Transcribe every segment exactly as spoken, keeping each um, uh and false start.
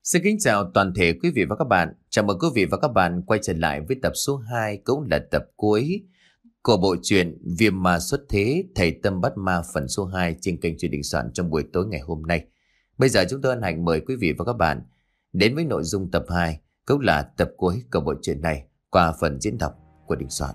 Xin kính chào toàn thể quý vị và các bạn. Chào mừng quý vị và các bạn quay trở lại với tập số hai, cũng là tập cuối của bộ truyện Viêm Ma Xuất Thế, Thầy Tâm Bắt Ma phần số hai trên kênh Truyện Đình Soạn trong buổi tối ngày hôm nay. Bây giờ chúng tôi hân hạnh mời quý vị và các bạn đến với nội dung tập hai, cũng là tập cuối của bộ truyện này qua phần diễn đọc của Đình Soạn.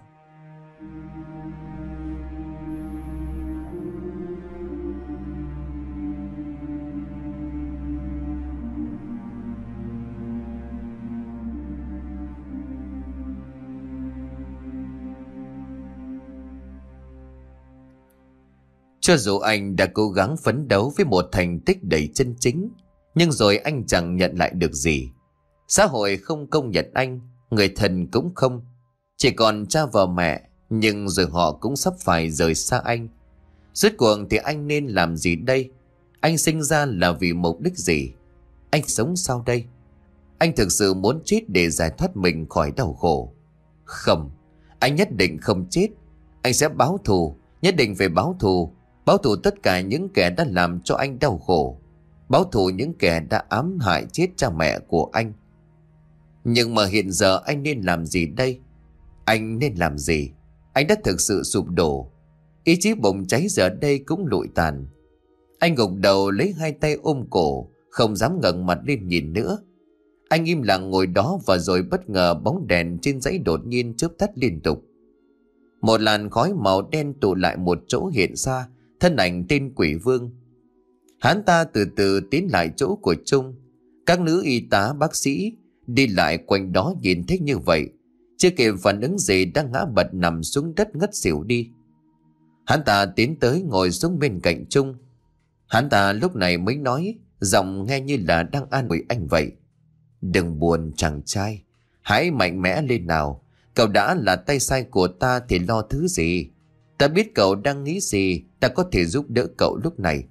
Cho dù anh đã cố gắng phấn đấu với một thành tích đầy chân chính, nhưng rồi anh chẳng nhận lại được gì. Xã hội không công nhận anh, người thân cũng không. Chỉ còn cha và mẹ, nhưng rồi họ cũng sắp phải rời xa anh. Rốt cuộc thì anh nên làm gì đây? Anh sinh ra là vì mục đích gì? Anh sống sao đây? Anh thực sự muốn chết để giải thoát mình khỏi đau khổ? Không, anh nhất định không chết. Anh sẽ báo thù, nhất định phải báo thù. Báo thù tất cả những kẻ đã làm cho anh đau khổ. Báo thù những kẻ đã ám hại chết cha mẹ của anh. Nhưng mà hiện giờ anh nên làm gì đây? Anh nên làm gì? Anh đã thực sự sụp đổ. Ý chí bùng cháy giờ đây cũng lụi tàn. Anh gục đầu lấy hai tay ôm cổ, không dám ngẩng mặt lên nhìn nữa. Anh im lặng ngồi đó, và rồi bất ngờ bóng đèn trên dãy đột nhiên chớp tắt liên tục. Một làn khói màu đen tụ lại một chỗ hiện ra, thân ảnh tên Quỷ Vương. Hắn ta từ từ tiến lại chỗ của Trung. Các nữ y tá bác sĩ đi lại quanh đó nhìn thấy như vậy, chưa kịp phản ứng gì đã ngã bật nằm xuống đất ngất xỉu đi. Hắn ta tiến tới ngồi xuống bên cạnh Trung. Hắn ta lúc này mới nói, giọng nghe như là đang an ủi anh vậy. Đừng buồn chàng trai, hãy mạnh mẽ lên nào. Cậu đã là tay sai của ta thì lo thứ gì? Ta biết cậu đang nghĩ gì, ta có thể giúp đỡ cậu lúc này.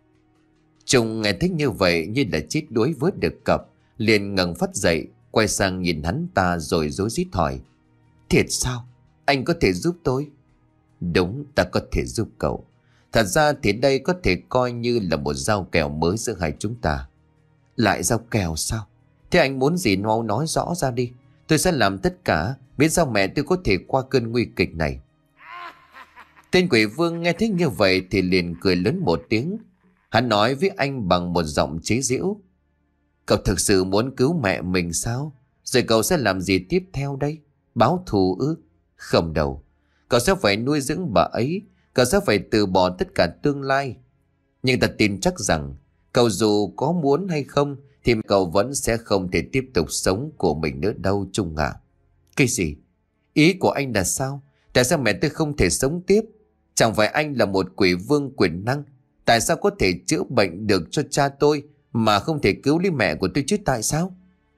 Trung nghe thấy như vậy như là chết đuối vớt được cặp, liền ngẩng phát dậy, quay sang nhìn hắn ta rồi rối rít hỏi. Thiệt sao? Anh có thể giúp tôi? Đúng, ta có thể giúp cậu. Thật ra thì đây có thể coi như là một giao kèo mới giữa hai chúng ta. Lại giao kèo sao? Thế anh muốn gì mau nói rõ ra đi. Tôi sẽ làm tất cả, miễn sao mẹ tôi có thể qua cơn nguy kịch này. Tên Quỷ Vương nghe thấy như vậy thì liền cười lớn một tiếng. Hắn nói với anh bằng một giọng chế giễu. Cậu thực sự muốn cứu mẹ mình sao? Rồi cậu sẽ làm gì tiếp theo đây? Báo thù ư? Không đâu. Cậu sẽ phải nuôi dưỡng bà ấy. Cậu sẽ phải từ bỏ tất cả tương lai. Nhưng ta tin chắc rằng cậu dù có muốn hay không thì cậu vẫn sẽ không thể tiếp tục sống của mình nữa đâu, Trung ạ. Cái gì? Ý của anh là sao? Tại sao mẹ tôi không thể sống tiếp? Chẳng phải anh là một quỷ vương quyền năng? Tại sao có thể chữa bệnh được cho cha tôi mà không thể cứu lấy mẹ của tôi chứ tại sao?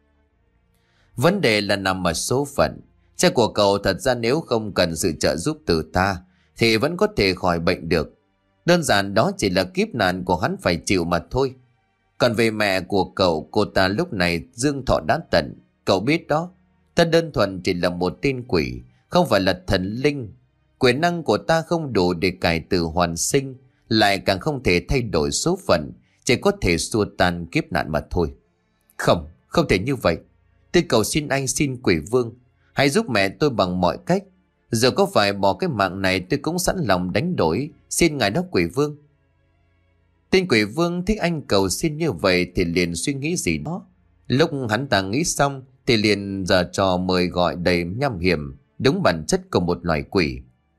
Vấn đề là nằm ở số phận. Cha của cậu thật ra nếu không cần sự trợ giúp từ ta thì vẫn có thể khỏi bệnh được. Đơn giản đó chỉ là kiếp nạn của hắn phải chịu mà thôi. Còn về mẹ của cậu, cô ta lúc này dương thọ đã tận. Cậu biết đó, ta đơn thuần chỉ là một tên quỷ, không phải là thần linh. Quyền năng của ta không đủ để cải tử hoàn sinh, lại càng không thể thay đổi số phận, chỉ có thể xua tan kiếp nạn mà thôi. Không, không thể như vậy. Tôi cầu xin anh, xin Quỷ Vương, hãy giúp mẹ tôi bằng mọi cách. Giờ có phải bỏ cái mạng này tôi cũng sẵn lòng đánh đổi, xin ngài đó Quỷ Vương. Tên Quỷ Vương thích anh cầu xin như vậy thì liền suy nghĩ gì đó. Lúc hắn ta nghĩ xong thì liền giở trò mời gọi đầy nham hiểm, đúng bản chất của một loài quỷ.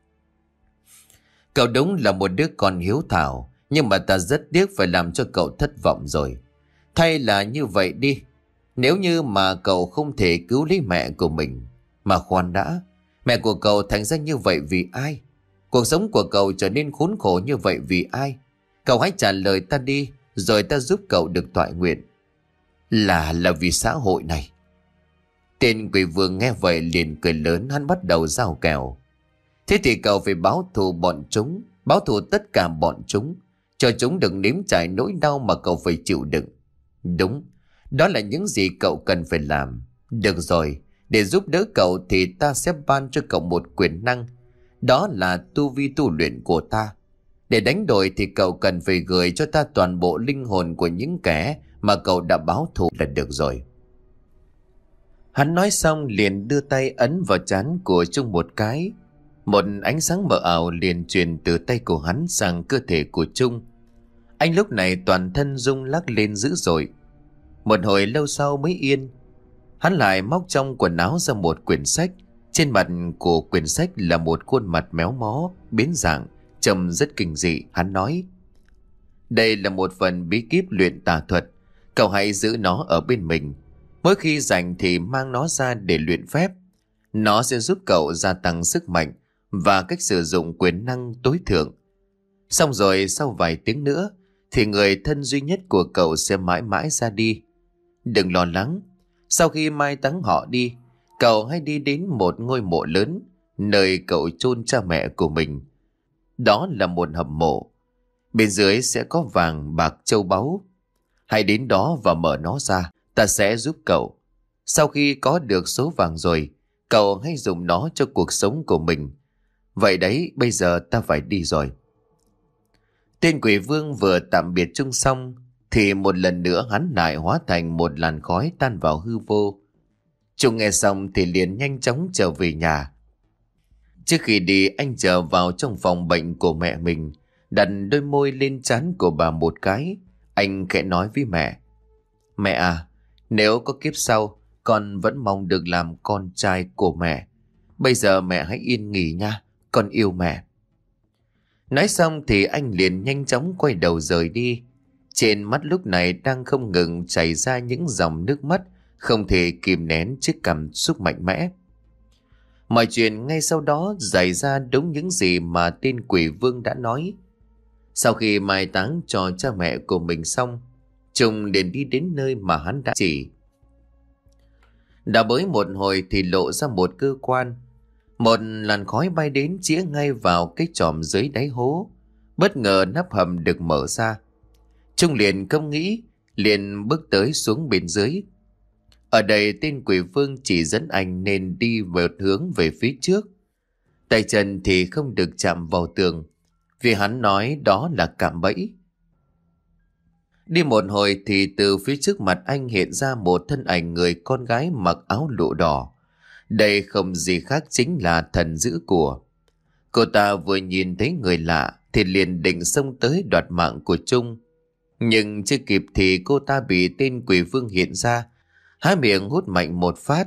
Cậu đúng là một đứa con hiếu thảo, nhưng mà ta rất tiếc phải làm cho cậu thất vọng rồi. Thay là như vậy đi, nếu như mà cậu không thể cứu lấy mẹ của mình. Mà khoan đã, mẹ của cậu thành ra như vậy vì ai? Cuộc sống của cậu trở nên khốn khổ như vậy vì ai? Cậu hãy trả lời ta đi, rồi ta giúp cậu được toại nguyện. Là, là vì xã hội này. Tên Quỷ Vương nghe vậy liền cười lớn, hắn bắt đầu giao kèo. Thế thì cậu phải báo thù bọn chúng, báo thù tất cả bọn chúng, cho chúng đừng nếm trải nỗi đau mà cậu phải chịu đựng. Đúng, đó là những gì cậu cần phải làm. Được rồi, để giúp đỡ cậu thì ta sẽ ban cho cậu một quyền năng. Đó là tu vi tu luyện của ta. Để đánh đổi thì cậu cần phải gửi cho ta toàn bộ linh hồn của những kẻ mà cậu đã báo thù là được rồi. Hắn nói xong liền đưa tay ấn vào trán của Trung một cái. Một ánh sáng mờ ảo liền truyền từ tay của hắn sang cơ thể của Trung. Anh lúc này toàn thân rung lắc lên dữ dội. Một hồi lâu sau mới yên. Hắn lại móc trong quần áo ra một quyển sách. Trên mặt của quyển sách là một khuôn mặt méo mó, biến dạng, trông rất kinh dị. Hắn nói: đây là một phần bí kíp luyện tà thuật. Cậu hãy giữ nó ở bên mình. Mỗi khi rảnh thì mang nó ra để luyện phép. Nó sẽ giúp cậu gia tăng sức mạnh và cách sử dụng quyền năng tối thượng. Xong rồi sau vài tiếng nữa thì người thân duy nhất của cậu sẽ mãi mãi ra đi. Đừng lo lắng. Sau khi mai táng họ đi, cậu hãy đi đến một ngôi mộ lớn, nơi cậu chôn cha mẹ của mình. Đó là một hầm mộ. Bên dưới sẽ có vàng, bạc, châu báu. Hãy đến đó và mở nó ra. Ta sẽ giúp cậu. Sau khi có được số vàng rồi, cậu hãy dùng nó cho cuộc sống của mình. Vậy đấy, bây giờ ta phải đi rồi. Tên quỷ vương vừa tạm biệt Trung xong thì một lần nữa hắn lại hóa thành một làn khói tan vào hư vô. Trung nghe xong thì liền nhanh chóng trở về nhà. Trước khi đi, anh trở vào trong phòng bệnh của mẹ mình, đặt đôi môi lên trán của bà một cái. Anh khẽ nói với mẹ: mẹ à, nếu có kiếp sau, con vẫn mong được làm con trai của mẹ. Bây giờ mẹ hãy yên nghỉ nha, con yêu mẹ. Nói xong thì anh liền nhanh chóng quay đầu rời đi. Trên mắt lúc này đang không ngừng chảy ra những dòng nước mắt không thể kìm nén trước cảm xúc mạnh mẽ. Mọi chuyện ngay sau đó xảy ra đúng những gì mà tên quỷ vương đã nói. Sau khi mai táng cho cha mẹ của mình xong, Trung liền đi đến nơi mà hắn đã chỉ. Đã bới một hồi thì lộ ra một cơ quan. Một làn khói bay đến chĩa ngay vào cái chòm dưới đáy hố. Bất ngờ nắp hầm được mở ra. Trung liền không nghĩ, liền bước tới xuống bên dưới. Ở đây tên quỷ vương chỉ dẫn anh nên đi một hướng về phía trước. Tay chân thì không được chạm vào tường, vì hắn nói đó là cạm bẫy. Đi một hồi thì từ phía trước mặt anh hiện ra một thân ảnh người con gái mặc áo lụa đỏ. Đây không gì khác chính là thần giữ của. Cô ta vừa nhìn thấy người lạ thì liền định xông tới đoạt mạng của Trung. Nhưng chưa kịp thì cô ta bị tên quỷ vương hiện ra, há miệng hút mạnh một phát.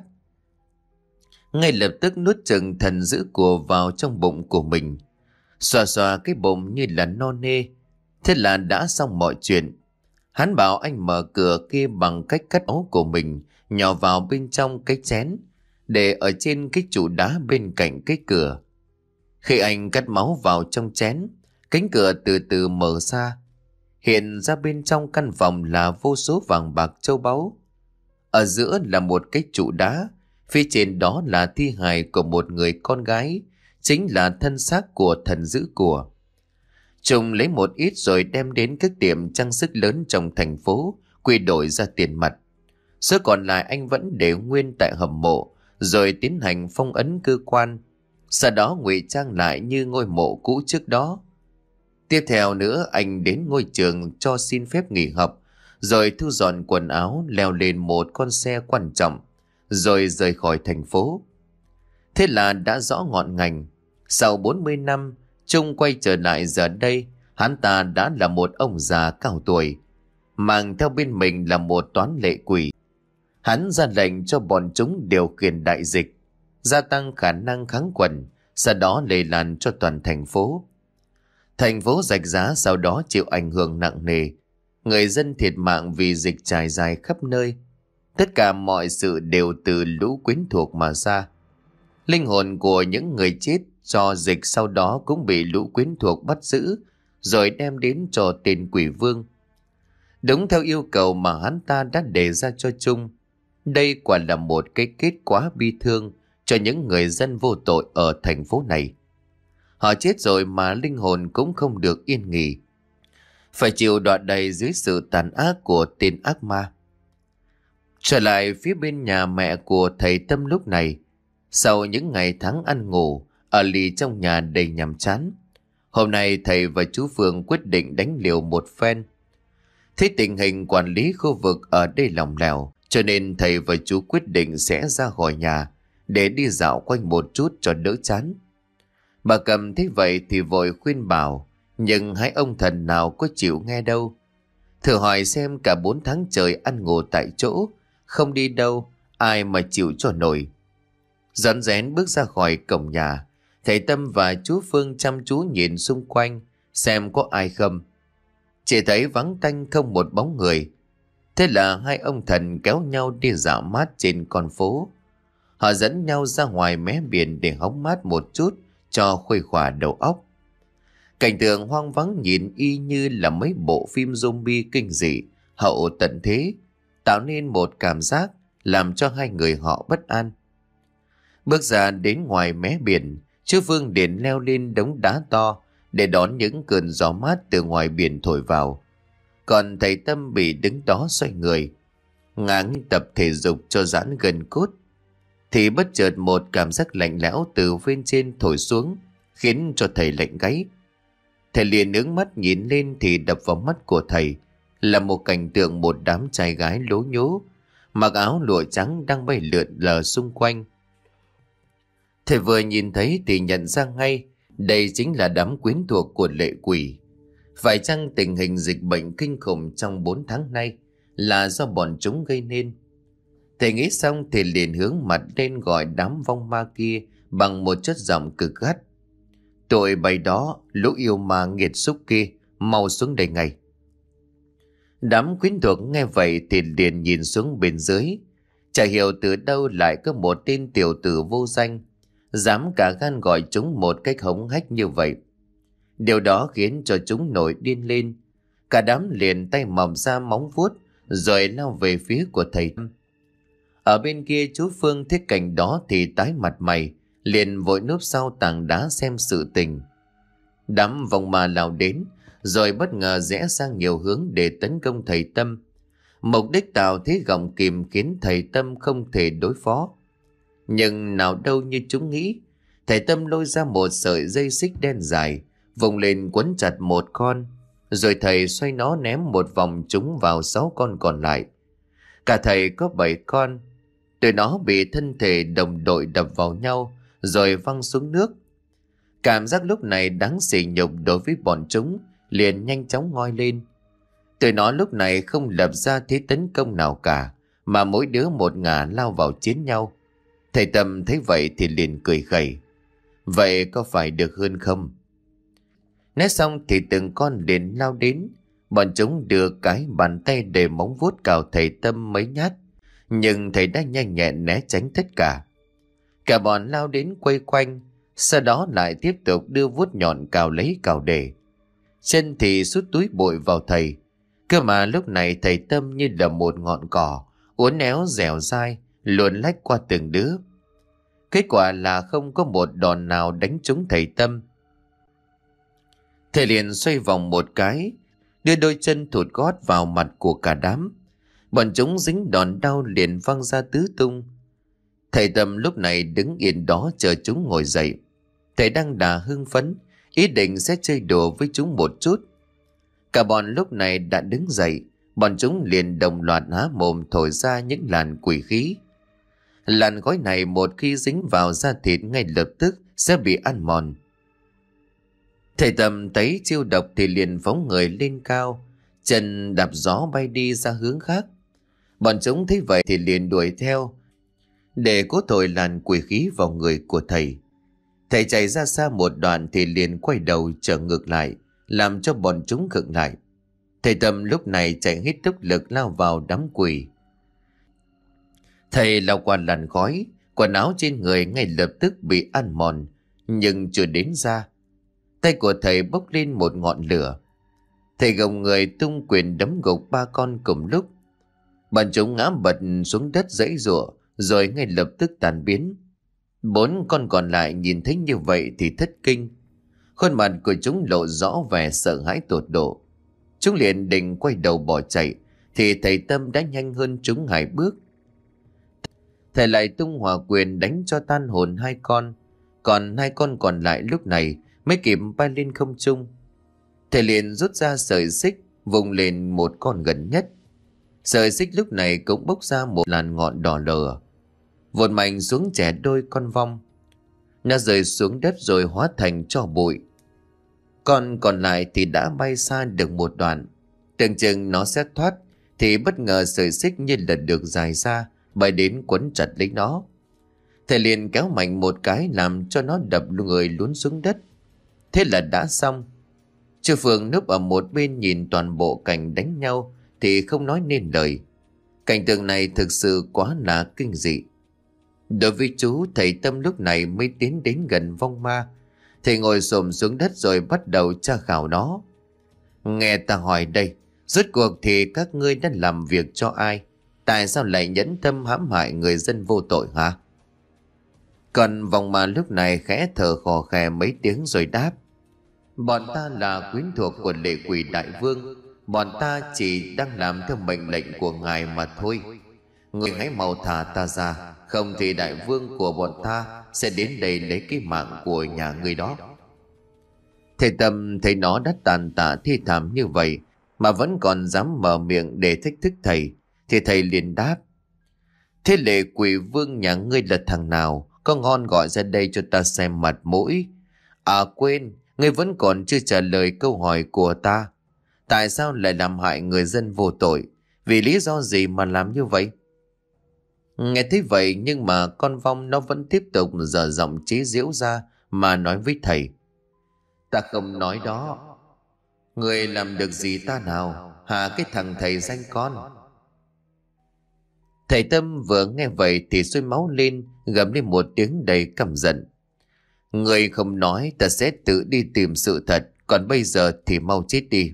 Ngay lập tức nuốt chừng thần giữ của vào trong bụng của mình. Xoa xoa cái bụng như là no nê. Thế là đã xong mọi chuyện. Hắn bảo anh mở cửa kia bằng cách cắt áo của mình nhỏ vào bên trong cái chén, để ở trên cái trụ đá bên cạnh cái cửa. Khi anh cắt máu vào trong chén, cánh cửa từ từ mở ra. Hiện ra bên trong căn phòng là vô số vàng bạc châu báu. Ở giữa là một cái trụ đá, phía trên đó là thi hài của một người con gái, chính là thân xác của thần giữ của. Trung lấy một ít rồi đem đến các tiệm trang sức lớn trong thành phố, quy đổi ra tiền mặt. Số còn lại anh vẫn để nguyên tại hầm mộ, rồi tiến hành phong ấn cơ quan, sau đó ngụy trang lại như ngôi mộ cũ trước đó. Tiếp theo nữa anh đến ngôi trường cho xin phép nghỉ học, rồi thu dọn quần áo leo lên một con xe quan trọng, rồi rời khỏi thành phố. Thế là đã rõ ngọn ngành. Sau bốn mươi năm, Trung quay trở lại, giờ đây hắn ta đã là một ông già cao tuổi, mang theo bên mình là một toán lệ quỷ. Hắn ra lệnh cho bọn chúng điều khiển đại dịch, gia tăng khả năng kháng khuẩn, sau đó lây lan cho toàn thành phố. Thành phố Rạch Giá sau đó chịu ảnh hưởng nặng nề, người dân thiệt mạng vì dịch trải dài khắp nơi. Tất cả mọi sự đều từ lũ quyến thuộc mà ra. Linh hồn của những người chết do dịch sau đó cũng bị lũ quyến thuộc bắt giữ, rồi đem đến cho tên quỷ vương. Đúng theo yêu cầu mà hắn ta đã đề ra cho Trung. Đây quả là một cái kết quá bi thương cho những người dân vô tội ở thành phố này. Họ chết rồi mà linh hồn cũng không được yên nghỉ, phải chịu đọa đầy dưới sự tàn ác của tên ác ma. Trở lại phía bên nhà mẹ của thầy Tâm lúc này, sau những ngày tháng ăn ngủ ở lì trong nhà đầy nhàm chán, hôm nay thầy và chú Phương quyết định đánh liều một phen. Thấy tình hình quản lý khu vực ở đây lỏng lẻo, cho nên thầy và chú quyết định sẽ ra khỏi nhà để đi dạo quanh một chút cho đỡ chán. Bà Cầm thấy vậy thì vội khuyên bảo, nhưng hai ông thần nào có chịu nghe đâu. Thử hỏi xem, cả bốn tháng trời ăn ngủ tại chỗ, không đi đâu, ai mà chịu cho nổi. Rón rén bước ra khỏi cổng nhà, thầy Tâm và chú Phương chăm chú nhìn xung quanh xem có ai không. Chỉ thấy vắng tanh không một bóng người. Thế là hai ông thần kéo nhau đi dạo mát trên con phố. Họ dẫn nhau ra ngoài mé biển để hóng mát một chút cho khuây khỏa đầu óc. Cảnh tượng hoang vắng nhìn y như là mấy bộ phim zombie kinh dị hậu tận thế, tạo nên một cảm giác làm cho hai người họ bất an. Bước ra đến ngoài mé biển, chú Phương liền leo lên đống đá to để đón những cơn gió mát từ ngoài biển thổi vào. Còn thầy Tâm bị đứng đó xoay người, ngang tập thể dục cho giãn gân cốt, thì bất chợt một cảm giác lạnh lẽo từ bên trên thổi xuống, khiến cho thầy lạnh gáy. Thầy liền hướng mắt nhìn lên thì đập vào mắt của thầy là một cảnh tượng một đám trai gái lố nhố, mặc áo lụa trắng đang bay lượn lờ xung quanh. Thầy vừa nhìn thấy thì nhận ra ngay đây chính là đám quyến thuộc của lệ quỷ. Phải chăng tình hình dịch bệnh kinh khủng trong bốn tháng nay là do bọn chúng gây nên? Thầy nghĩ xong thì liền hướng mặt lên gọi đám vong ma kia bằng một chất giọng cực gắt. Tụi bày đó, lũ yêu ma nghiệt xúc kia, mau xuống đây ngay. Đám quyến thuộc nghe vậy thì liền nhìn xuống bên dưới. Chả hiểu từ đâu lại có một tên tiểu tử vô danh dám cả gan gọi chúng một cách hống hách như vậy. Điều đó khiến cho chúng nổi điên lên. Cả đám liền tay mỏng ra móng vuốt rồi lao về phía của thầy. Ở bên kia chú Phương thấy cảnh đó thì tái mặt mày, liền vội núp sau tảng đá xem sự tình. Đám vong ma lao đến rồi bất ngờ rẽ sang nhiều hướng để tấn công thầy Tâm. Mục đích tạo thế gọng kìm khiến thầy Tâm không thể đối phó. Nhưng nào đâu như chúng nghĩ, thầy Tâm lôi ra một sợi dây xích đen dài, vùng lên quấn chặt một con, rồi thầy xoay nó ném một vòng chúng vào sáu con còn lại. Cả thầy có bảy con, tụi nó bị thân thể đồng đội đập vào nhau rồi văng xuống nước. Cảm giác lúc này đáng sỉ nhục đối với bọn chúng liền nhanh chóng ngoi lên. Tụi nó lúc này không lập ra thế tấn công nào cả, mà mỗi đứa một ngả lao vào chiến nhau. Thầy Tâm thấy vậy thì liền cười khẩy. Vậy có phải được hơn không? Nói xong thì từng con liền lao đến. Bọn chúng đưa cái bàn tay để móng vuốt cào thầy Tâm mấy nhát, nhưng thầy đã nhanh nhẹn né tránh tất cả. Cả bọn lao đến quay quanh, sau đó lại tiếp tục đưa vuốt nhọn cào lấy cào để. Chân thì sút túi bụi vào thầy. Cơ mà lúc này thầy Tâm như là một ngọn cỏ, uốn éo dẻo dai, luồn lách qua từng đứa. Kết quả là không có một đòn nào đánh trúng thầy Tâm. Thầy liền xoay vòng một cái, đưa đôi chân thụt gót vào mặt của cả đám. Bọn chúng dính đòn đau liền văng ra tứ tung. Thầy Tâm lúc này đứng yên đó chờ chúng ngồi dậy. Thầy đang đà hưng phấn, ý định sẽ chơi đùa với chúng một chút. Cả bọn lúc này đã đứng dậy, bọn chúng liền đồng loạt há mồm thổi ra những làn quỷ khí. Làn khói này một khi dính vào da thịt ngay lập tức sẽ bị ăn mòn. Thầy Tâm thấy chiêu độc thì liền phóng người lên cao, chân đạp gió bay đi ra hướng khác. Bọn chúng thấy vậy thì liền đuổi theo để cố thổi làn quỷ khí vào người của thầy. Thầy chạy ra xa một đoạn thì liền quay đầu trở ngược lại, làm cho bọn chúng khựng lại. Thầy Tâm lúc này chạy hết tốc lực lao vào đám quỷ. Thầy lao qua làn khói, quần áo trên người ngay lập tức bị ăn mòn, nhưng chưa đến ra. Tay của thầy bốc lên một ngọn lửa. Thầy gồng người tung quyền đấm gục ba con cùng lúc. Bọn chúng ngã bật xuống đất giãy giụa, rồi ngay lập tức tan biến. Bốn con còn lại nhìn thấy như vậy thì thất kinh. Khuôn mặt của chúng lộ rõ vẻ sợ hãi tột độ. Chúng liền định quay đầu bỏ chạy, thì thầy Tâm đã nhanh hơn chúng hai bước. Thầy lại tung hỏa quyền đánh cho tan hồn hai con, còn hai con còn lại lúc này mới kịp bay lên không trung. Thầy liền rút ra sợi xích, vùng lên một con gần nhất. Sợi xích lúc này cũng bốc ra một làn ngọn đỏ lửa, vụt mạnh xuống chẻ đôi con vong. Nó rơi xuống đất rồi hóa thành tro bụi. Con còn lại thì đã bay xa được một đoạn. Tưởng chừng nó sẽ thoát, thì bất ngờ sợi xích như là được dài ra, bay đến quấn chặt lấy nó. Thầy liền kéo mạnh một cái làm cho nó đập người lún xuống đất. Thế là đã xong. Chú Phương núp ở một bên nhìn toàn bộ cảnh đánh nhau thì không nói nên lời. Cảnh tượng này thực sự quá là kinh dị. Đối với chú, thầy Tâm lúc này mới tiến đến gần vong ma. Thầy ngồi xổm xuống đất rồi bắt đầu tra khảo nó. Nghe ta hỏi đây, rốt cuộc thì các ngươi đã làm việc cho ai? Tại sao lại nhẫn tâm hãm hại người dân vô tội hả? Còn vong ma lúc này khẽ thở khò khè mấy tiếng rồi đáp. Bọn ta là quyến thuộc của lệ quỷ đại vương. Bọn ta chỉ đang làm theo mệnh lệnh của ngài mà thôi. Người hãy mau thả ta ra, không thì đại vương của bọn ta sẽ đến đây lấy cái mạng của nhà người đó. Thầy Tâm thấy nó đã tàn tạ thi thảm như vậy mà vẫn còn dám mở miệng để thách thức thầy, thì thầy liền đáp. Thế lệ quỷ vương nhà ngươi là thằng nào? Có ngon gọi ra đây cho ta xem mặt mũi. À quên, ngươi vẫn còn chưa trả lời câu hỏi của ta. Tại sao lại làm hại người dân vô tội? Vì lý do gì mà làm như vậy? Nghe thấy vậy nhưng mà con vong nó vẫn tiếp tục dở giọng chế giễu ra mà nói với thầy. Ta không nói đó. Người làm được gì ta nào? Hả cái thằng thầy danh con? Thầy Tâm vừa nghe vậy thì sôi máu lên, gầm lên một tiếng đầy căm giận. Người không nói, ta sẽ tự đi tìm sự thật, còn bây giờ thì mau chết đi.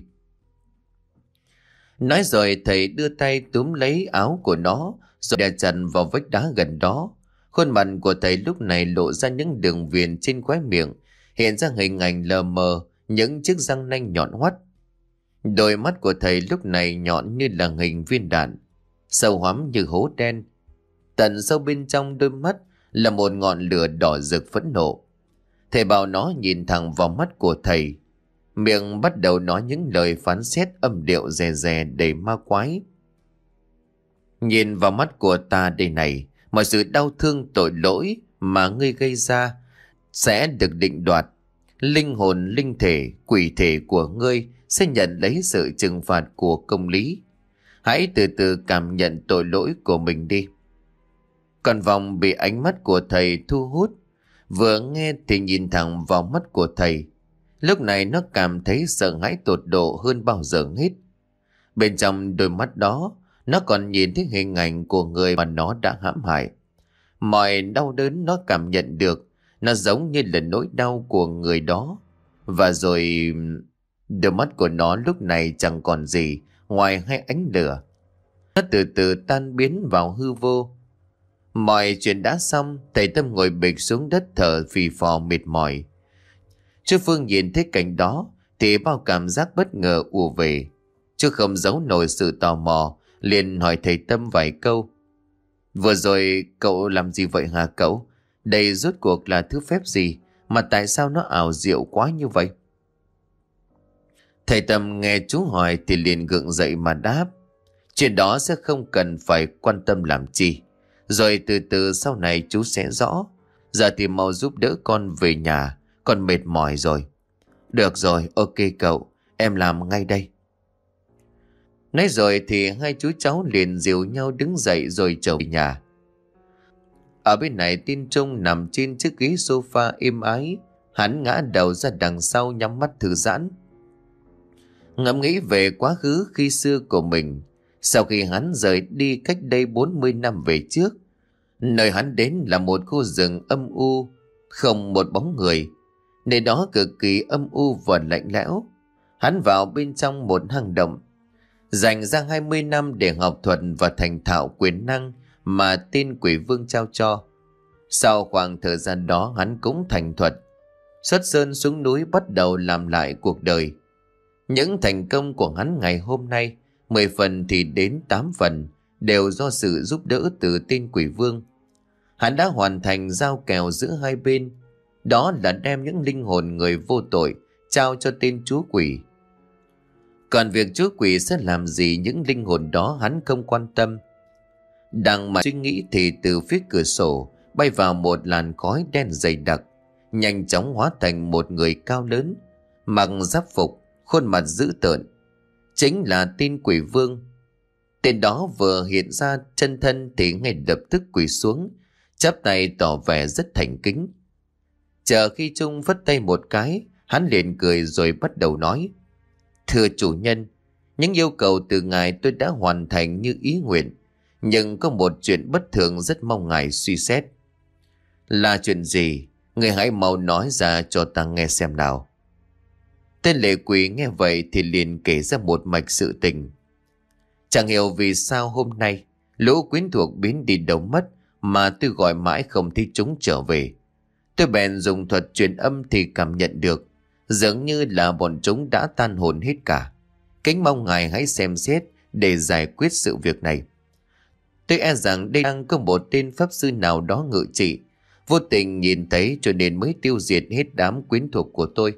Nói rồi thầy đưa tay túm lấy áo của nó rồi đè chặt vào vách đá gần đó. Khuôn mặt của thầy lúc này lộ ra những đường viền trên khóe miệng, hiện ra hình ảnh lờ mờ những chiếc răng nanh nhọn hoắt. Đôi mắt của thầy lúc này nhọn như là hình viên đạn, sâu hoắm như hố đen. Tận sâu bên trong đôi mắt là một ngọn lửa đỏ rực phẫn nộ. Thầy bảo nó nhìn thẳng vào mắt của thầy, miệng bắt đầu nói những lời phán xét âm điệu rè rè đầy ma quái. Nhìn vào mắt của ta đây này, mọi sự đau thương tội lỗi mà ngươi gây ra sẽ được định đoạt. Linh hồn, linh thể, quỷ thể của ngươi sẽ nhận lấy sự trừng phạt của công lý. Hãy từ từ cảm nhận tội lỗi của mình đi. Còn vòng bị ánh mắt của thầy thu hút, vừa nghe thì nhìn thẳng vào mắt của thầy. Lúc này nó cảm thấy sợ hãi tột độ hơn bao giờ hết. Bên trong đôi mắt đó, nó còn nhìn thấy hình ảnh của người mà nó đã hãm hại. Mọi đau đớn nó cảm nhận được, nó giống như là nỗi đau của người đó. Và rồi đôi mắt của nó lúc này chẳng còn gì ngoài hai ánh lửa. Nó từ từ tan biến vào hư vô. Mọi chuyện đã xong, thầy Tâm ngồi bịch xuống đất thở phì phò mệt mỏi. Chú Phương nhìn thấy cảnh đó thì bao cảm giác bất ngờ ùa về. Chú không giấu nổi sự tò mò, liền hỏi thầy Tâm vài câu. Vừa rồi cậu làm gì vậy hả cậu? Đây rốt cuộc là thứ phép gì mà tại sao nó ảo diệu quá như vậy? Thầy Tâm nghe chú hỏi thì liền gượng dậy mà đáp. Chuyện đó sẽ không cần phải quan tâm làm chi. Rồi từ từ sau này chú sẽ rõ. Giờ thì mau giúp đỡ con về nhà, con mệt mỏi rồi. Được rồi, ok cậu, em làm ngay đây. Nói rồi thì hai chú cháu liền dìu nhau đứng dậy rồi trở về nhà. Ở bên này Tin Trung nằm trên chiếc ghế sofa êm ái. Hắn ngã đầu ra đằng sau nhắm mắt thư giãn, ngẫm nghĩ về quá khứ khi xưa của mình. Sau khi hắn rời đi cách đây bốn mươi năm về trước, nơi hắn đến là một khu rừng âm u, không một bóng người. Nơi đó cực kỳ âm u và lạnh lẽo. Hắn vào bên trong một hang động, dành ra hai mươi năm để học thuật và thành thạo quyền năng mà tên Quỷ Vương trao cho. Sau khoảng thời gian đó hắn cũng thành thuật, xuất sơn xuống núi bắt đầu làm lại cuộc đời. Những thành công của hắn ngày hôm nay, mười phần thì đến tám phần đều do sự giúp đỡ từ tên Quỷ Vương. Hắn đã hoàn thành giao kèo giữa hai bên, đó là đem những linh hồn người vô tội trao cho tên chúa quỷ. Còn việc chúa quỷ sẽ làm gì những linh hồn đó hắn không quan tâm. Đang mà suy nghĩ thì từ phía cửa sổ bay vào một làn khói đen dày đặc, nhanh chóng hóa thành một người cao lớn, mặc giáp phục, khuôn mặt dữ tợn. Chính là tên quỷ vương. Tên đó vừa hiện ra chân thân thì ngay lập tức quỳ xuống, chắp tay tỏ vẻ rất thành kính. Chờ khi Trung vất tay một cái, hắn liền cười rồi bắt đầu nói: Thưa chủ nhân, những yêu cầu từ ngài tôi đã hoàn thành như ý nguyện, nhưng có một chuyện bất thường rất mong ngài suy xét. Là chuyện gì? Người hãy mau nói ra cho ta nghe xem nào. Tên lệ quỷ nghe vậy thì liền kể ra một mạch sự tình. Chẳng hiểu vì sao hôm nay lũ quyến thuộc biến đi đâu mất mà tôi gọi mãi không thấy chúng trở về. Tôi bèn dùng thuật truyền âm thì cảm nhận được dường như là bọn chúng đã tan hồn hết cả. Kính mong ngài hãy xem xét để giải quyết sự việc này. Tôi e rằng đây đang có một tên pháp sư nào đó ngự trị, vô tình nhìn thấy cho nên mới tiêu diệt hết đám quyến thuộc của tôi.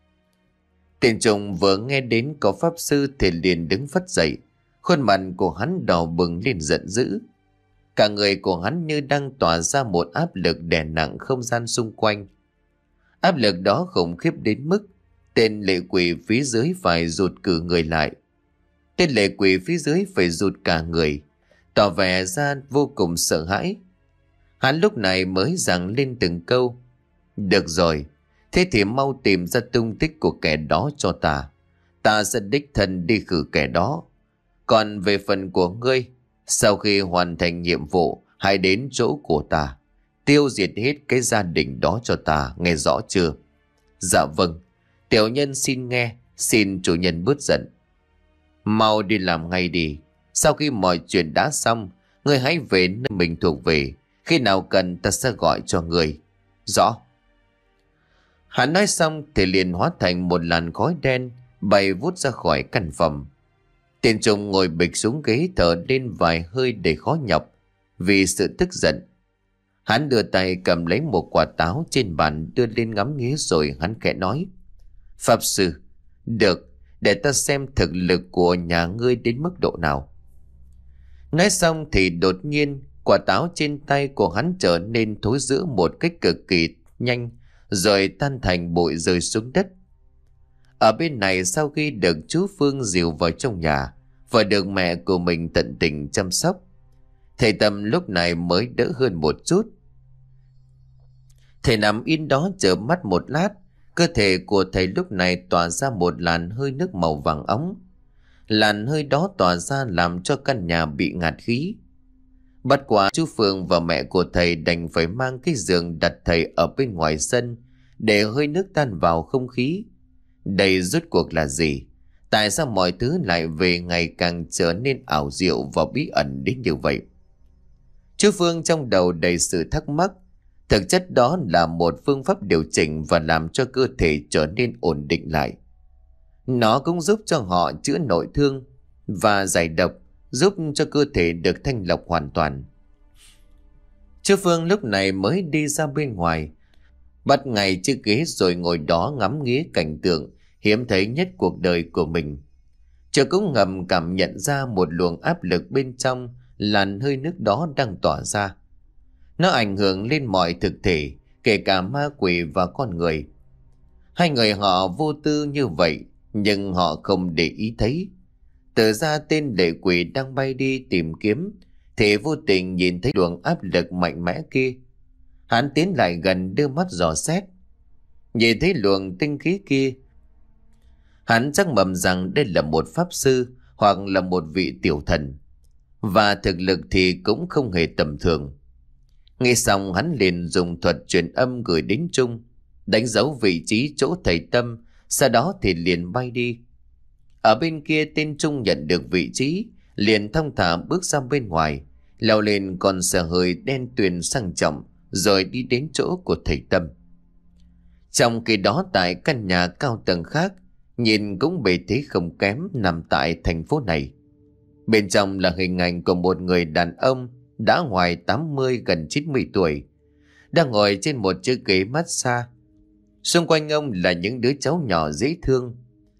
Tên trùng vừa nghe đến có pháp sư thì liền đứng phất dậy. Khuôn mặt của hắn đỏ bừng lên giận dữ. Cả người của hắn như đang tỏa ra một áp lực đè nặng không gian xung quanh. Áp lực đó khủng khiếp đến mức tên lệ quỷ phía dưới phải rụt cử người lại. Tên lệ quỷ phía dưới phải rụt cả người, tỏ vẻ ra vô cùng sợ hãi. Hắn lúc này mới giằng lên từng câu: Được rồi, thế thì mau tìm ra tung tích của kẻ đó cho ta. Ta sẽ đích thân đi khử kẻ đó. Còn về phần của ngươi, sau khi hoàn thành nhiệm vụ, hãy đến chỗ của ta, tiêu diệt hết cái gia đình đó cho ta, nghe rõ chưa? Dạ vâng, tiểu nhân xin nghe, xin chủ nhân bớt giận. Mau đi làm ngay đi. Sau khi mọi chuyện đã xong, ngươi hãy về nơi mình thuộc về. Khi nào cần ta sẽ gọi cho ngươi. Rõ. Hắn nói xong thì liền hóa thành một làn khói đen bay vút ra khỏi căn phòng. Tên trùng ngồi bịch xuống ghế thở lên vài hơi để khó nhọc vì sự tức giận. Hắn đưa tay cầm lấy một quả táo trên bàn đưa lên ngắm nghía rồi hắn khẽ nói: Pháp sư, được, để ta xem thực lực của nhà ngươi đến mức độ nào. Nói xong thì đột nhiên quả táo trên tay của hắn trở nên thối rữa một cách cực kỳ nhanh, rồi tan thành bụi rơi xuống đất. Ở bên này, sau khi được chú Phương dìu vào trong nhà và được mẹ của mình tận tình chăm sóc, thầy Tâm lúc này mới đỡ hơn một chút. Thầy nằm yên đó chờ mắt một lát. Cơ thể của thầy lúc này tỏa ra một làn hơi nước màu vàng óng. Làn hơi đó tỏa ra làm cho căn nhà bị ngạt khí. Bất quá chú Phương và mẹ của thầy đành phải mang cái giường đặt thầy ở bên ngoài sân để hơi nước tan vào không khí. Đây rốt cuộc là gì? Tại sao mọi thứ lại về ngày càng trở nên ảo diệu và bí ẩn đến như vậy? Chú Phương trong đầu đầy sự thắc mắc. Thực chất đó là một phương pháp điều chỉnh và làm cho cơ thể trở nên ổn định lại. Nó cũng giúp cho họ chữa nội thương và giải độc, giúp cho cơ thể được thanh lọc hoàn toàn. Chú Phương lúc này mới đi ra bên ngoài, bắt ngay chiếc ghế rồi ngồi đó ngắm nghía cảnh tượng hiếm thấy nhất cuộc đời của mình. Chú cũng ngầm cảm nhận ra một luồng áp lực bên trong làn hơi nước đó đang tỏa ra. Nó ảnh hưởng lên mọi thực thể, kể cả ma quỷ và con người. Hai người họ vô tư như vậy, nhưng họ không để ý thấy. Từ ra tên lệ quỷ đang bay đi tìm kiếm, thì vô tình nhìn thấy luồng áp lực mạnh mẽ kia. Hắn tiến lại gần đưa mắt dò xét. Nhìn thấy luồng tinh khí kia, hắn chắc mầm rằng đây là một pháp sư hoặc là một vị tiểu thần. Và thực lực thì cũng không hề tầm thường. Nghe xong hắn liền dùng thuật truyền âm gửi đến Trung, đánh dấu vị trí chỗ thầy Tâm, sau đó thì liền bay đi. Ở bên kia tên Trung nhận được vị trí, liền thong thả bước ra bên ngoài, leo lên con xe hơi đen tuyền sang trọng, rồi đi đến chỗ của thầy Tâm. Trong khi đó tại căn nhà cao tầng khác, nhìn cũng bề thế không kém nằm tại thành phố này. Bên trong là hình ảnh của một người đàn ông đã ngoài tám mươi gần chín mươi tuổi, đang ngồi trên một chiếc ghế massage. Xung quanh ông là những đứa cháu nhỏ dễ thương.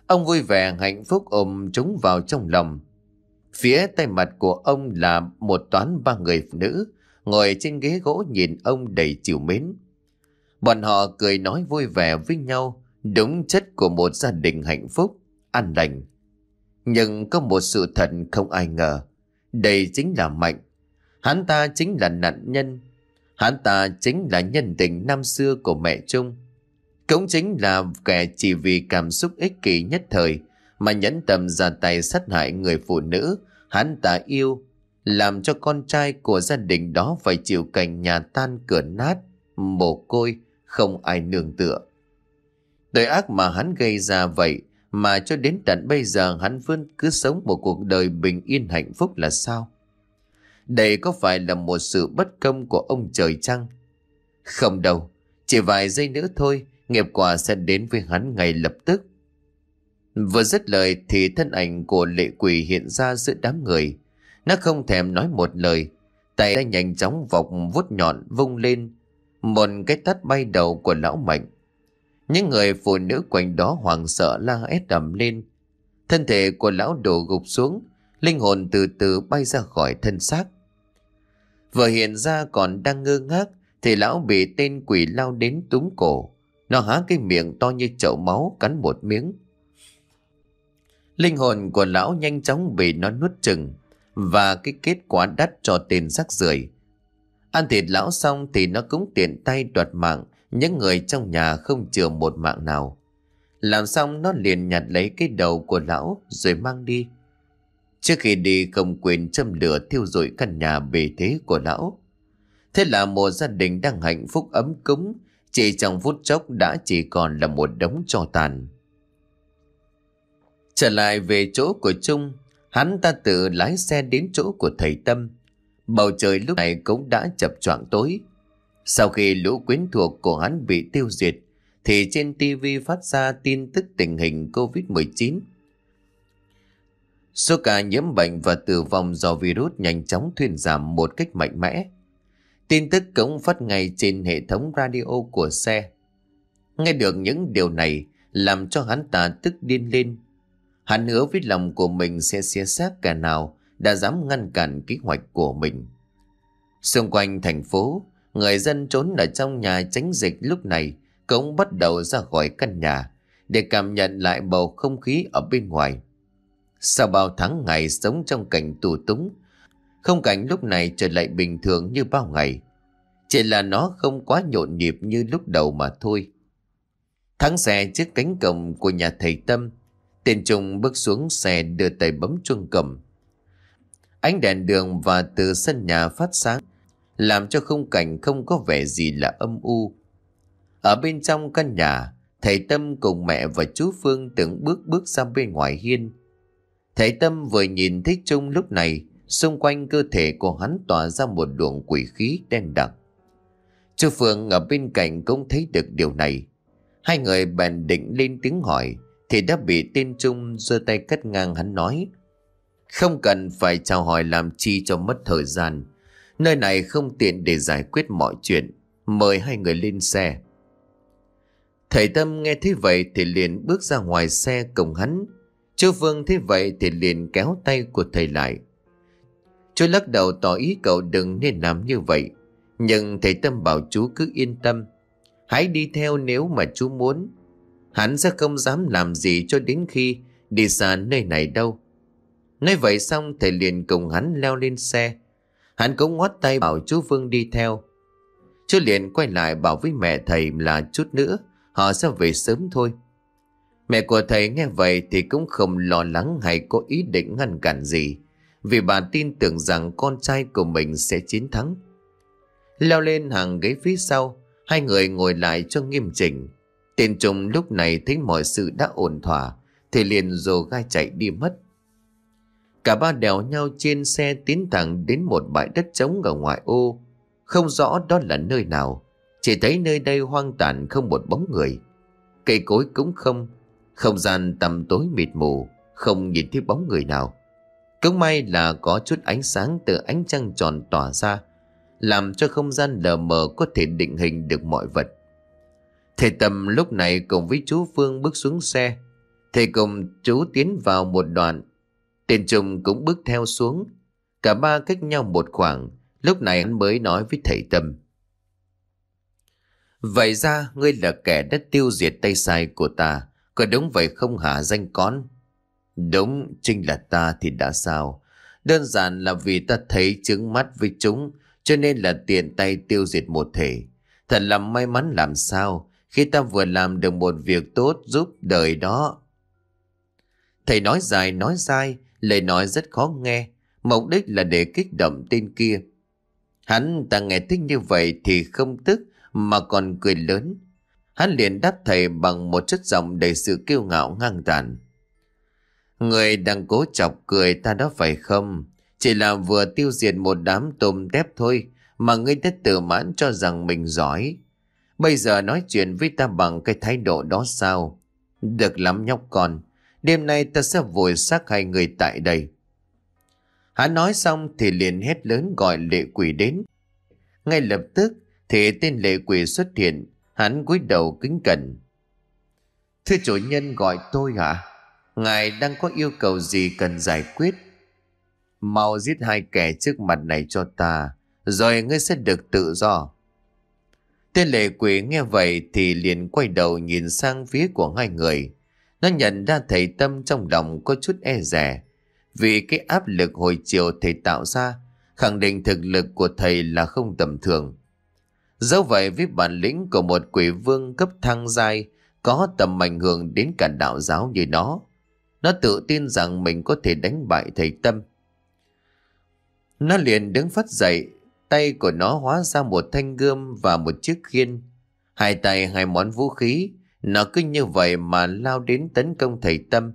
Ông vui vẻ hạnh phúc ôm chúng vào trong lòng. Phía tay mặt của ông là một toán ba người phụ nữ ngồi trên ghế gỗ nhìn ông đầy trìu mến. Bọn họ cười nói vui vẻ với nhau, đúng chất của một gia đình hạnh phúc, an lành. Nhưng có một sự thật không ai ngờ, đây chính là Mạnh. Hắn ta chính là nạn nhân. Hắn ta chính là nhân tình năm xưa của mẹ Trung. Cũng chính là kẻ chỉ vì cảm xúc ích kỷ nhất thời mà nhẫn tâm ra tay sát hại người phụ nữ hắn ta yêu, làm cho con trai của gia đình đó phải chịu cảnh nhà tan cửa nát, mồ côi, không ai nương tựa. Tội ác mà hắn gây ra vậy mà cho đến tận bây giờ hắn vẫn cứ sống một cuộc đời bình yên hạnh phúc là sao? Đây có phải là một sự bất công của ông trời chăng? Không đâu, chỉ vài giây nữa thôi, nghiệp quả sẽ đến với hắn ngay lập tức. Vừa dứt lời thì thân ảnh của lệ quỷ hiện ra giữa đám người. Nó không thèm nói một lời, tay đã nhanh chóng vọc vuốt nhọn vung lên, một cái tát bay đầu của lão Mạnh. Những người phụ nữ quanh đó hoảng sợ la hét ầm lên. Thân thể của lão đổ gục xuống, linh hồn từ từ bay ra khỏi thân xác. Vừa hiện ra còn đang ngơ ngác thì lão bị tên quỷ lao đến túm cổ. Nó há cái miệng to như chậu máu cắn một miếng. Linh hồn của lão nhanh chóng bị nó nuốt chừng, và cái kết quả đắt cho tên rác rưởi. Ăn thịt lão xong thì nó cũng tiện tay đoạt mạng những người trong nhà, không chừa một mạng nào. Làm xong nó liền nhặt lấy cái đầu của lão rồi mang đi. Trước khi đi không quên châm lửa thiêu rụi căn nhà bề thế của lão. Thế là một gia đình đang hạnh phúc ấm cúng, chỉ trong phút chốc đã chỉ còn là một đống tro tàn. Trở lại về chỗ của Trung, hắn ta tự lái xe đến chỗ của thầy Tâm. Bầu trời lúc này cũng đã chập choạng tối. Sau khi lũ quyến thuộc của hắn bị tiêu diệt, thì trên ti vi phát ra tin tức tình hình covid mười chín. Số ca nhiễm bệnh và tử vong do virus nhanh chóng thuyên giảm một cách mạnh mẽ. Tin tức cũng phát ngay trên hệ thống radio của xe. Nghe được những điều này làm cho hắn ta tức điên lên. Hắn hứa với lòng của mình sẽ xé xác kẻ nào đã dám ngăn cản kế hoạch của mình. Xung quanh thành phố, người dân trốn ở trong nhà tránh dịch lúc này cũng bắt đầu ra khỏi căn nhà để cảm nhận lại bầu không khí ở bên ngoài. Sau bao tháng ngày sống trong cảnh tù túng, không cảnh lúc này trở lại bình thường như bao ngày. Chỉ là nó không quá nhộn nhịp như lúc đầu mà thôi. Thắng xe trước cánh cổng của nhà thầy Tâm. Tên Trung bước xuống xe đưa tay bấm chuông cầm. Ánh đèn đường và từ sân nhà phát sáng, làm cho khung cảnh không có vẻ gì là âm u. Ở bên trong căn nhà, thầy Tâm cùng mẹ và chú Phương từng bước bước ra bên ngoài hiên. Thầy Tâm vừa nhìn thấy Trung lúc này, xung quanh cơ thể của hắn tỏa ra một luồng quỷ khí đen đặc. Chú Phương ở bên cạnh cũng thấy được điều này. Hai người bèn định lên tiếng hỏi, thì đã bị tên Trung giơ tay cắt ngang hắn nói: "Không cần phải chào hỏi làm chi cho mất thời gian. Nơi này không tiện để giải quyết mọi chuyện. Mời hai người lên xe." Thầy Tâm nghe thấy vậy thì liền bước ra ngoài xe cùng hắn. Chú Phương thấy vậy thì liền kéo tay của thầy lại. Chú lắc đầu tỏ ý cậu đừng nên làm như vậy. Nhưng thầy Tâm bảo chú cứ yên tâm, hãy đi theo nếu mà chú muốn. Hắn sẽ không dám làm gì cho đến khi đi xa nơi này đâu. Nói vậy xong thầy liền cùng hắn leo lên xe. Hắn cũng ngoắt tay bảo chú Phương đi theo. Chú liền quay lại bảo với mẹ thầy là chút nữa họ sẽ về sớm thôi. Mẹ của thầy nghe vậy thì cũng không lo lắng hay có ý định ngăn cản gì, vì bà tin tưởng rằng con trai của mình sẽ chiến thắng. Leo lên hàng ghế phía sau, hai người ngồi lại cho nghiêm chỉnh. Tên Trung lúc này thấy mọi sự đã ổn thỏa thì liền rồ gai chạy đi mất. Cả ba đèo nhau trên xe tiến thẳng đến một bãi đất trống ở ngoại ô. Không rõ đó là nơi nào, chỉ thấy nơi đây hoang tàn không một bóng người. Cây cối cũng không, không gian tăm tối mịt mù, không nhìn thấy bóng người nào. Cũng may là có chút ánh sáng từ ánh trăng tròn tỏa ra, làm cho không gian lờ mờ có thể định hình được mọi vật. Thầy Tâm lúc này cùng với chú Phương bước xuống xe. Thầy cùng chú tiến vào một đoạn. Tên Trung cũng bước theo xuống. Cả ba cách nhau một khoảng. Lúc này hắn mới nói với thầy Tâm: Vậy ra ngươi là kẻ đã tiêu diệt tay sai của ta, có đúng vậy không hả danh con? Đúng, chính là ta thì đã sao? Đơn giản là vì ta thấy trướng mắt với chúng, cho nên là tiện tay tiêu diệt một thể. Thật là may mắn làm sao, khi ta vừa làm được một việc tốt giúp đời đó. Thầy nói dài nói dai, lời nói rất khó nghe, mục đích là để kích động tên kia. Hắn ta nghe thích như vậy thì không tức mà còn cười lớn. Hắn liền đáp thầy bằng một chất giọng đầy sự kiêu ngạo ngang tàn: Người đang cố chọc cười ta đó phải không? Chỉ là vừa tiêu diệt một đám tôm tép thôi mà ngươi đã tự mãn cho rằng mình giỏi. Bây giờ nói chuyện với ta bằng cái thái độ đó sao? Được lắm nhóc con, đêm nay ta sẽ vùi xác hai người tại đây. Hắn nói xong thì liền hét lớn gọi lệ quỷ đến. Ngay lập tức thì tên lệ quỷ xuất hiện. Hắn cúi đầu kính cẩn: Thưa chủ nhân, gọi tôi hả? Ngài đang có yêu cầu gì cần giải quyết? Mau giết hai kẻ trước mặt này cho ta, rồi ngươi sẽ được tự do. Tên lệ quỷ nghe vậy thì liền quay đầu nhìn sang phía của hai người. Nó nhận ra thầy Tâm trong lòng có chút e dè, vì cái áp lực hồi chiều thầy tạo ra khẳng định thực lực của thầy là không tầm thường. Dẫu vậy, với bản lĩnh của một quỷ vương cấp thăng giai có tầm ảnh hưởng đến cả đạo giáo như nó, nó tự tin rằng mình có thể đánh bại thầy Tâm. Nó liền đứng phắt dậy, tay của nó hóa ra một thanh gươm và một chiếc khiên. Hai tay hai món vũ khí, nó cứ như vậy mà lao đến tấn công thầy Tâm.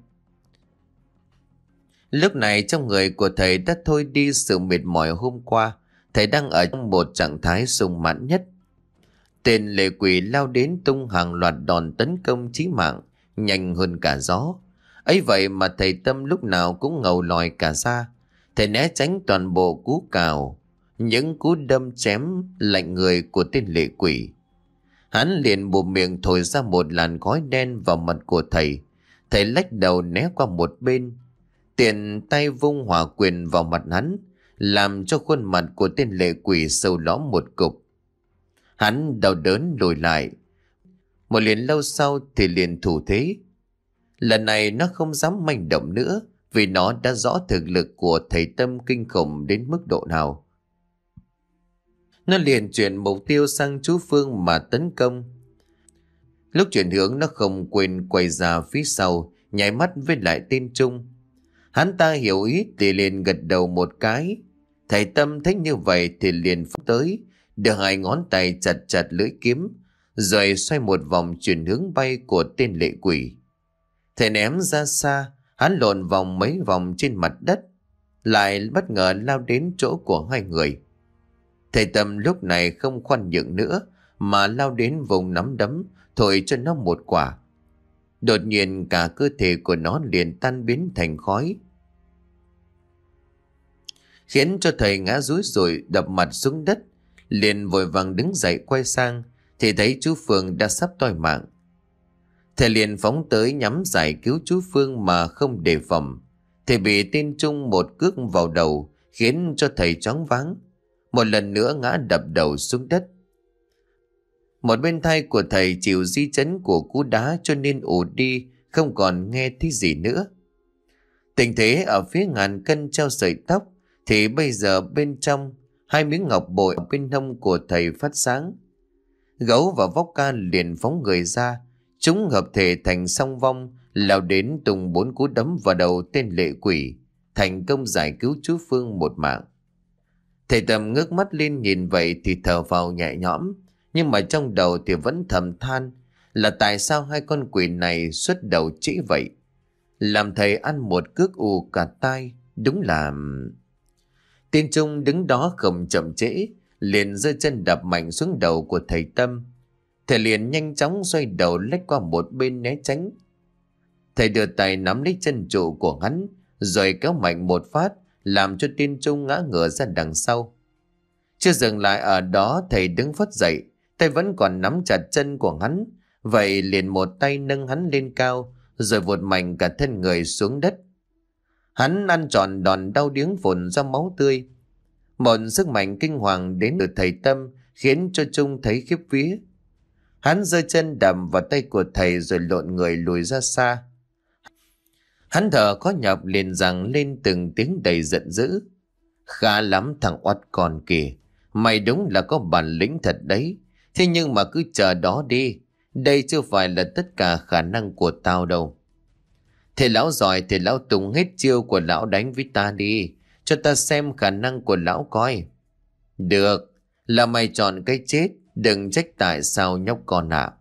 Lúc này trong người của thầy đã thôi đi sự mệt mỏi hôm qua. Thầy đang ở trong một trạng thái sung mãn nhất. Tên lệ quỷ lao đến tung hàng loạt đòn tấn công chí mạng, nhanh hơn cả gió. Ấy vậy mà thầy Tâm lúc nào cũng ngầu lòi cả ra. Thầy né tránh toàn bộ cú cào, những cú đâm chém lạnh người của tên lệ quỷ. Hắn liền buộc miệng thổi ra một làn khói đen vào mặt của thầy. Thầy lách đầu né qua một bên, tiện tay vung hỏa quyền vào mặt hắn, làm cho khuôn mặt của tên lệ quỷ sâu lõm một cục. Hắn đau đớn lùi lại. Một liền lâu sau thì liền thủ thế. Lần này nó không dám manh động nữa, vì nó đã rõ thực lực của thầy Tâm kinh khủng đến mức độ nào. Nó liền chuyển mục tiêu sang chú Phương mà tấn công. Lúc chuyển hướng, nó không quên quay ra phía sau, nháy mắt với lại tên Trung. Hắn ta hiểu ý thì liền gật đầu một cái. Thầy Tâm thấy như vậy thì liền phóng tới, đưa hai ngón tay chặt chặt lưỡi kiếm, rồi xoay một vòng chuyển hướng bay của tên lệ quỷ. Thầy ném ra xa, hắn lộn vòng mấy vòng trên mặt đất, lại bất ngờ lao đến chỗ của hai người. Thầy Tâm lúc này không khoan nhượng nữa, mà lao đến vùng nắm đấm, thổi cho nó một quả. Đột nhiên cả cơ thể của nó liền tan biến thành khói, khiến cho thầy ngã rúi rồi đập mặt xuống đất. Liền vội vàng đứng dậy quay sang thì thấy chú Phương đã sắp toi mạng. Thầy liền phóng tới nhắm giải cứu chú Phương mà không đề phòng. Thầy bị tên Trung một cước vào đầu, khiến cho thầy choáng váng, một lần nữa ngã đập đầu xuống đất. Một bên tai của thầy chịu di chấn của cú đá cho nên ù đi, không còn nghe thấy gì nữa. Tình thế ở phía ngàn cân treo sợi tóc thì bây giờ bên trong, hai miếng ngọc bội bên hông của thầy phát sáng. Gấu và Vóc Ca liền phóng người ra, chúng hợp thể thành song vong, lao đến tung bốn cú đấm vào đầu tên lệ quỷ, thành công giải cứu chú Phương một mạng. Thầy Tâm ngước mắt lên nhìn vậy thì thở phào nhẹ nhõm, nhưng mà trong đầu thì vẫn thầm than là tại sao hai con quỷ này xuất đầu trĩ vậy, làm thầy ăn một cước ù cả tai. Đúng là... Tên Trung đứng đó không chậm trễ, liền giơ chân đạp mạnh xuống đầu của thầy Tâm. Thầy liền nhanh chóng xoay đầu lách qua một bên né tránh. Thầy đưa tay nắm lấy chân trụ của hắn, rồi kéo mạnh một phát, làm cho tên Trung ngã ngửa ra đằng sau. Chưa dừng lại ở đó, thầy đứng phất dậy, tay vẫn còn nắm chặt chân của hắn, vậy liền một tay nâng hắn lên cao, rồi vụt mạnh cả thân người xuống đất. Hắn ăn trọn đòn đau điếng phun ra máu tươi. Một sức mạnh kinh hoàng đến từ thầy Tâm khiến cho Trung thấy khiếp vía. Hắn giơ chân đạp vào tay của thầy rồi lộn người lùi ra xa. Hắn thở khó nhọc liền giằng lên từng tiếng đầy giận dữ. Khá lắm thằng oắt con kìa, mày đúng là có bản lĩnh thật đấy. Thế nhưng mà cứ chờ đó đi, đây chưa phải là tất cả khả năng của tao đâu. Thế lão giỏi thì lão tung hết chiêu của lão đánh với ta đi, cho ta xem khả năng của lão coi. Được, là mày chọn cái chết, đừng trách tại sao nhóc con ạ.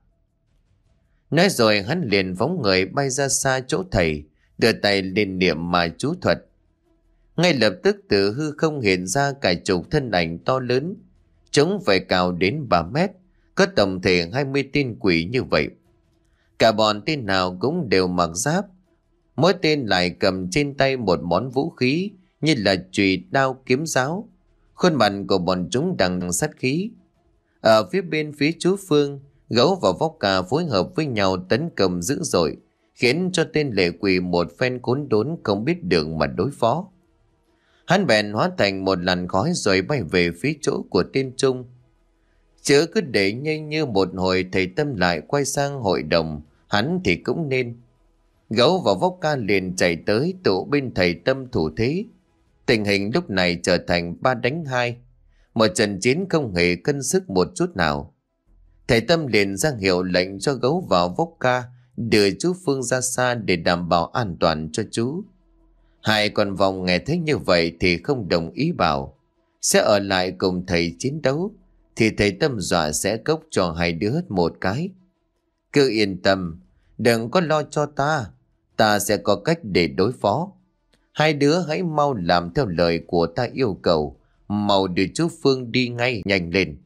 Nói rồi hắn liền phóng người bay ra xa chỗ thầy, đưa tay lên niệm mà chú thuật. Ngay lập tức từ hư không hiện ra cả chục thân ảnh to lớn, chúng phải cao đến ba mét, có tổng thể hai mươi tên quỷ như vậy. Cả bọn tên nào cũng đều mặc giáp, mỗi tên lại cầm trên tay một món vũ khí như là chùy, đao, kiếm giáo. Khuôn mặt của bọn chúng đằng sát khí. Ở phía bên phía chú Phương, Gấu và Vóc Cà phối hợp với nhau tấn công dữ dội, khiến cho tên lệ quỷ một phen khốn đốn không biết đường mà đối phó. Hắn bèn hóa thành một làn khói rồi bay về phía chỗ của tên Trung. Chứ cứ để nhanh như một hồi thầy Tâm lại quay sang hội đồng, hắn thì cũng nên. Gấu và Vóc Ca liền chạy tới tụ bên thầy Tâm thủ thế. Tình hình lúc này trở thành ba đánh hai, một trận chiến không hề cân sức một chút nào. Thầy Tâm liền ra hiệu lệnh cho Gấu và Vóc Ca đưa chú Phương ra xa để đảm bảo an toàn cho chú. Hai con vòng nghe thấy như vậy thì không đồng ý, bảo sẽ ở lại cùng thầy chiến đấu, thì thầy Tâm dọa sẽ cốc cho hai đứa một cái. Cứ yên tâm, đừng có lo cho ta, ta sẽ có cách để đối phó. Hai đứa hãy mau làm theo lời của ta yêu cầu, mau đưa chú Phương đi ngay, nhanh lên.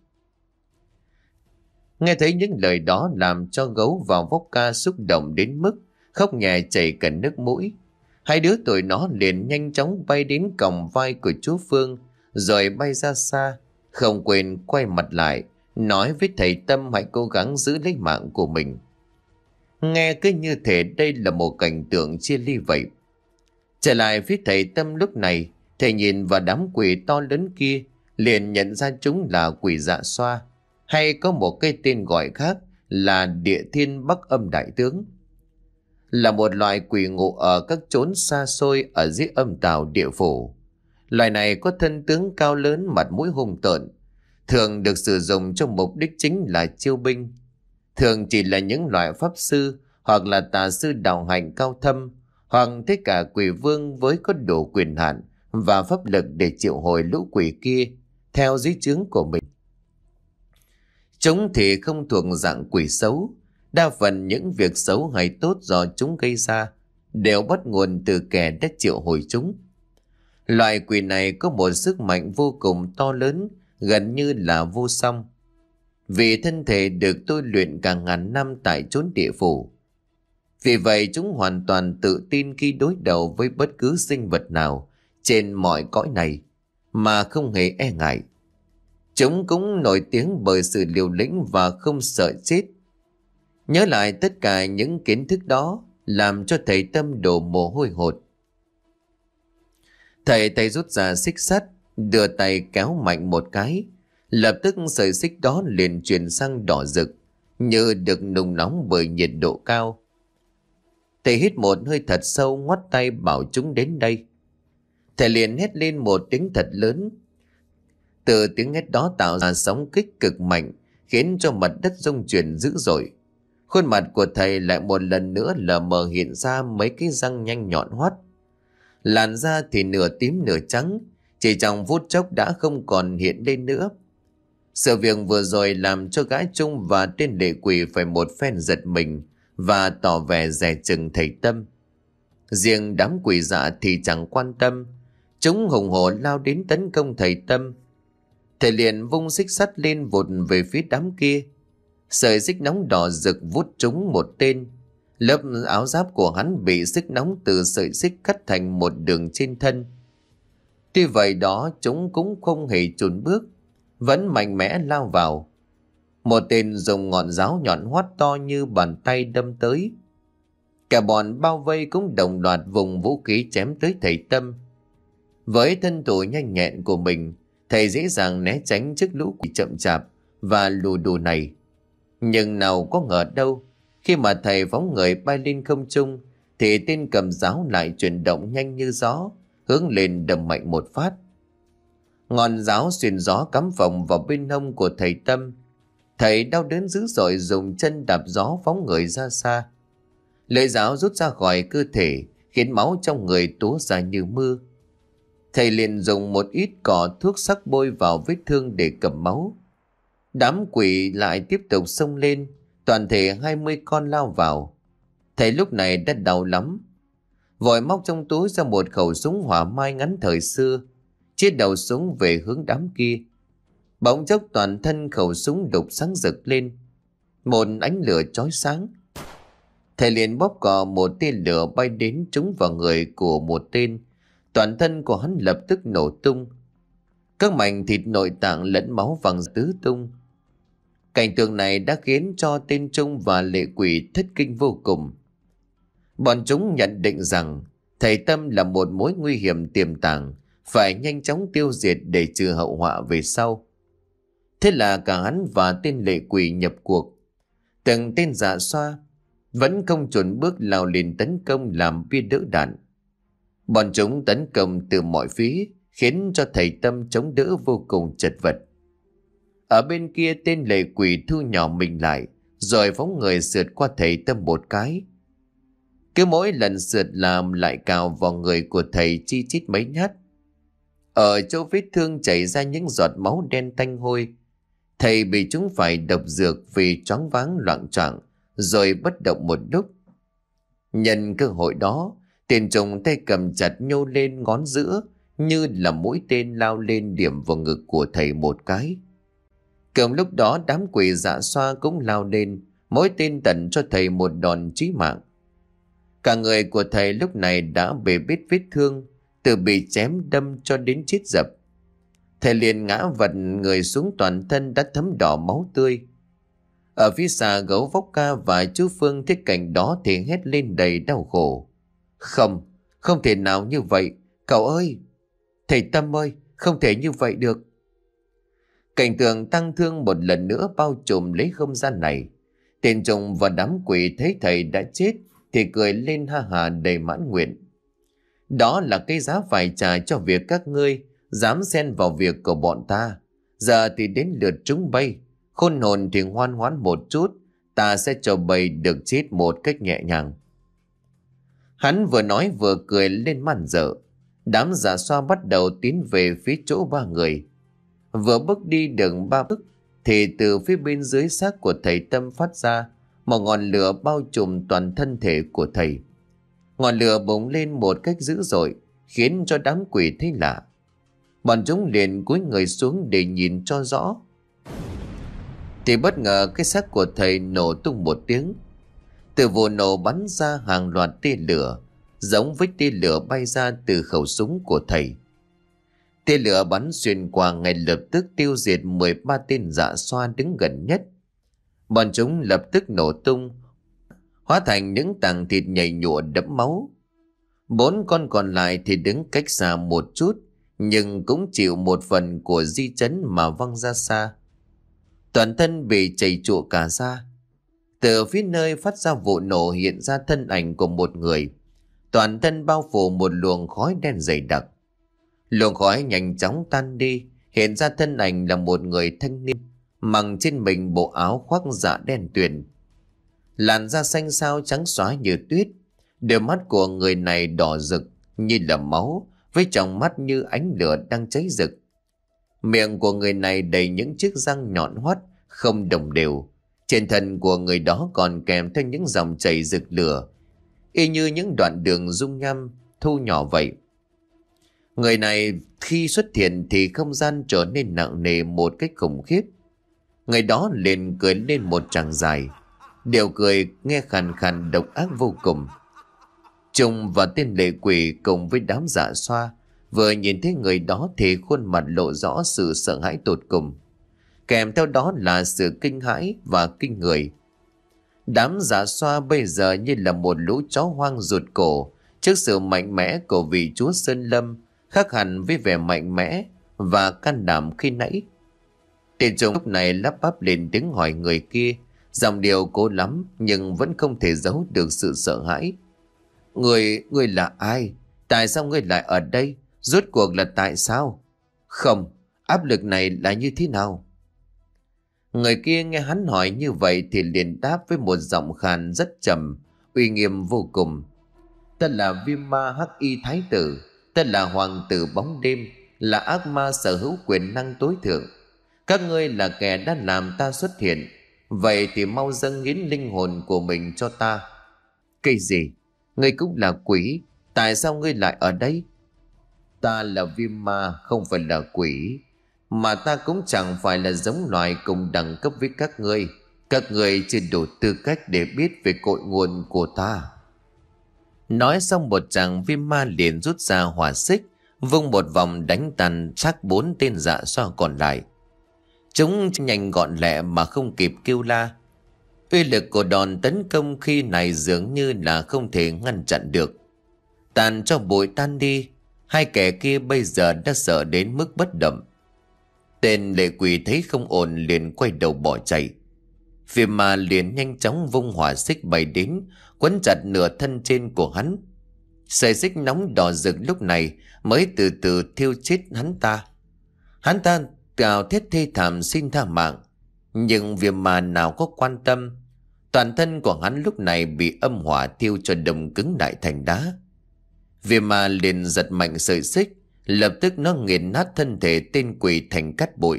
Nghe thấy những lời đó làm cho Gấu và Vóc Ca xúc động đến mức khóc nhè chảy cả nước mũi. Hai đứa tụi nó liền nhanh chóng bay đến còng vai của chú Phương, rồi bay ra xa, không quên quay mặt lại, nói với thầy Tâm hãy cố gắng giữ lấy mạng của mình. Nghe cứ như thể đây là một cảnh tượng chia ly vậy. Trở lại phía thầy Tâm lúc này, thầy nhìn vào đám quỷ to lớn kia, liền nhận ra chúng là quỷ Dạ Xoa, hay có một cái tên gọi khác là Địa Thiên Bắc Âm Đại Tướng. Là một loại quỷ ngụ ở các chốn xa xôi ở dưới âm tào địa phủ. Loài này có thân tướng cao lớn, mặt mũi hung tợn, thường được sử dụng cho mục đích chính là chiêu binh. Thường chỉ là những loại pháp sư hoặc là tà sư đạo hạnh cao thâm, hoặc tất cả quỷ vương với có đủ quyền hạn và pháp lực để triệu hồi lũ quỷ kia theo dưới trướng của mình. Chúng thì không thuộc dạng quỷ xấu. Đa phần những việc xấu hay tốt do chúng gây ra đều bắt nguồn từ kẻ đã triệu hồi chúng. Loại quỷ này có một sức mạnh vô cùng to lớn, gần như là vô song. Vì thân thể được tôi luyện cả ngàn năm tại chốn địa phủ. Vì vậy chúng hoàn toàn tự tin khi đối đầu với bất cứ sinh vật nào trên mọi cõi này, mà không hề e ngại. Chúng cũng nổi tiếng bởi sự liều lĩnh và không sợ chết. Nhớ lại tất cả những kiến thức đó làm cho thầy Tâm đổ mồ hôi hột. Thầy tay rút ra xích sắt, đưa tay kéo mạnh một cái, lập tức sợi xích đó liền chuyển sang đỏ rực, như được nung nóng bởi nhiệt độ cao. Thầy hít một hơi thật sâu, ngoắt tay bảo chúng đến đây. Thầy liền hét lên một tiếng thật lớn. Từ tiếng hét đó tạo ra sóng kích cực mạnh, khiến cho mặt đất rung chuyển dữ dội. Khuôn mặt của thầy lại một lần nữa lờ mờ hiện ra mấy cái răng nhanh nhọn hoắt. Làn da thì nửa tím nửa trắng, chỉ trong phút chốc đã không còn hiện lên nữa. Sự việc vừa rồi làm cho gã Trung và tên lệ quỷ phải một phen giật mình và tỏ vẻ dè chừng thầy Tâm. Riêng đám quỷ dạ thì chẳng quan tâm, chúng hùng hổ lao đến tấn công thầy Tâm. Thầy liền vung xích sắt lên vụt về phía đám kia. Sợi xích nóng đỏ rực vút trúng một tên. Lớp áo giáp của hắn bị sức nóng từ sợi xích cắt thành một đường trên thân. Tuy vậy đó chúng cũng không hề chùn bước, vẫn mạnh mẽ lao vào. Một tên dùng ngọn giáo nhọn hoắt to như bàn tay đâm tới. Cả bọn bao vây cũng đồng loạt vùng vũ khí chém tới thầy Tâm. Với thân thủ nhanh nhẹn của mình, thầy dễ dàng né tránh trước lũ quỷ chậm chạp và lù đù này. Nhưng nào có ngờ đâu, khi mà thầy phóng người bay lên không trung, thì tên cầm giáo lại chuyển động nhanh như gió, hướng lên đâm mạnh một phát. Ngọn giáo xuyên gió cắm phồng vào bên hông của thầy Tâm. Thầy đau đớn dữ dội dùng chân đạp gió phóng người ra xa. Lưỡi giáo rút ra khỏi cơ thể, khiến máu trong người túa ra như mưa. Thầy liền dùng một ít cỏ thuốc sắc bôi vào vết thương để cầm máu. Đám quỷ lại tiếp tục xông lên, toàn thể hai mươi con lao vào. Thầy lúc này đã đau lắm, vội móc trong túi ra một khẩu súng hỏa mai ngắn thời xưa, chiết đầu súng về hướng đám kia. Bỗng chốc toàn thân khẩu súng đục sáng rực lên, một ánh lửa chói sáng. Thầy liền bóp cò một tia lửa bay đến trúng vào người của một tên, toàn thân của hắn lập tức nổ tung. Các mảnh thịt nội tạng lẫn máu văng tứ tung. Cảnh tượng này đã khiến cho tên Trung và lệ quỷ thất kinh vô cùng. Bọn chúng nhận định rằng thầy Tâm là một mối nguy hiểm tiềm tàng, phải nhanh chóng tiêu diệt để trừ hậu họa về sau. Thế là cả hắn và tên lệ quỷ nhập cuộc. Từng tên dạ xoa vẫn không chùn bước lao lên tấn công làm bia đỡ đạn. Bọn chúng tấn công từ mọi phía, khiến cho thầy Tâm chống đỡ vô cùng chật vật. Ở bên kia tên lệ quỷ thu nhỏ mình lại, rồi phóng người sượt qua thầy Tâm một cái. Cứ mỗi lần sượt làm lại cào vào người của thầy chi chít mấy nhát. Ở chỗ vết thương chảy ra những giọt máu đen tanh hôi. Thầy bị chúng phải độc dược vì choáng váng loạng choạng, rồi bất động một lúc. Nhân cơ hội đó, tên Trung tay cầm chặt nhô lên ngón giữa, như là mũi tên lao lên điểm vào ngực của thầy một cái. Cùng lúc đó đám quỷ dạ xoa cũng lao lên, mỗi tên tận cho thầy một đòn chí mạng. Cả người của thầy lúc này đã bề bết vết thương, từ bị chém đâm cho đến chết dập. Thầy liền ngã vật người xuống, toàn thân đã thấm đỏ máu tươi. Ở phía xa Gấu Vóc Ca và chú Phương thấy cảnh đó thì hét lên đầy đau khổ. Không, không thể nào như vậy, cậu ơi! Thầy Tâm ơi, không thể như vậy được! Cảnh tượng tang thương một lần nữa bao trùm lấy không gian này. Tên Trung và đám quỷ thấy thầy đã chết thì cười lên ha hà đầy mãn nguyện. Đó là cái giá phải trả cho việc các ngươi dám xen vào việc của bọn ta. Giờ thì đến lượt chúng bay. Khôn hồn thì ngoan ngoãn một chút, ta sẽ cho bay được chết một cách nhẹ nhàng. Hắn vừa nói vừa cười lên man dợ. Đám giả xoa bắt đầu tiến về phía chỗ ba người. Vừa bước đi được ba bước thì từ phía bên dưới xác của thầy Tâm phát ra một ngọn lửa bao trùm toàn thân thể của thầy. Ngọn lửa bùng lên một cách dữ dội, khiến cho đám quỷ thấy lạ. Bọn chúng liền cúi người xuống để nhìn cho rõ. Thì bất ngờ cái xác của thầy nổ tung một tiếng. Từ vụ nổ bắn ra hàng loạt tia lửa, giống với tia lửa bay ra từ khẩu súng của thầy. Tia lửa bắn xuyên qua ngay lập tức tiêu diệt mười ba tên dạ xoa đứng gần nhất. Bọn chúng lập tức nổ tung, hóa thành những tảng thịt nhầy nhụa đẫm máu. Bốn con còn lại thì đứng cách xa một chút, nhưng cũng chịu một phần của di chấn mà văng ra xa. Toàn thân bị chảy trụa cả ra. Từ phía nơi phát ra vụ nổ hiện ra thân ảnh của một người. Toàn thân bao phủ một luồng khói đen dày đặc. Luồng khói nhanh chóng tan đi, hiện ra thân ảnh là một người thanh niên, mặc trên mình bộ áo khoác dạ đen tuyền. Làn da xanh xao trắng xóa như tuyết, đôi mắt của người này đỏ rực như là máu, với tròng mắt như ánh lửa đang cháy rực. Miệng của người này đầy những chiếc răng nhọn hoắt, không đồng đều. Trên thân của người đó còn kèm theo những dòng chảy rực lửa, y như những đoạn đường dung nham thu nhỏ vậy. Người này khi xuất hiện thì không gian trở nên nặng nề một cách khủng khiếp. Người đó liền cười lên một tràng dài, điệu cười nghe khàn khàn độc ác vô cùng. Trung và tên lệ quỷ cùng với đám dạ xoa vừa nhìn thấy người đó thì khuôn mặt lộ rõ sự sợ hãi tột cùng, kèm theo đó là sự kinh hãi và kinh người. Đám giả xoa bây giờ như là một lũ chó hoang rụt cổ trước sự mạnh mẽ của vị chúa Sơn Lâm, khác hẳn với vẻ mạnh mẽ và can đảm khi nãy. Tên trùng lúc này lắp bắp lên tiếng hỏi người kia, giọng điệu cố lắm nhưng vẫn không thể giấu được sự sợ hãi. Người, người là ai? Tại sao ngươi lại ở đây? Rốt cuộc là tại sao? Không, áp lực này là như thế nào? Người kia nghe hắn hỏi như vậy thì liền đáp với một giọng khàn rất trầm, uy nghiêm vô cùng. Ta là Viêm Ma Hắc Y Thái Tử, ta là hoàng tử bóng đêm, là ác ma sở hữu quyền năng tối thượng. Các ngươi là kẻ đã làm ta xuất hiện, vậy thì mau dâng hiến linh hồn của mình cho ta. Cái gì? Ngươi cũng là quỷ, tại sao ngươi lại ở đây? Ta là Viêm Ma, không phải là quỷ, mà ta cũng chẳng phải là giống loài cùng đẳng cấp với các ngươi. Các ngươi chưa đủ tư cách để biết về cội nguồn của ta. Nói xong một chàng Viêm Ma liền rút ra hỏa xích, vung một vòng đánh tan xác bốn tên dạ xoa còn lại. Chúng nhanh gọn lẹ mà không kịp kêu la. Uy lực của đòn tấn công khi này dường như là không thể ngăn chặn được. Tàn cho bụi tan đi, hai kẻ kia bây giờ đã sợ đến mức bất động. Tên lệ quỷ thấy không ổn liền quay đầu bỏ chạy. Viêm Ma liền nhanh chóng vung hỏa xích bay đến, quấn chặt nửa thân trên của hắn. Sợi xích nóng đỏ rực lúc này mới từ từ thiêu chết hắn ta. Hắn ta gào thét thê thảm xin tha mạng, nhưng Viêm Ma nào có quan tâm. Toàn thân của hắn lúc này bị âm hỏa thiêu cho đồng cứng lại thành đá. Viêm Ma liền giật mạnh sợi xích, lập tức nó nghiền nát thân thể tên quỷ thành cát bụi.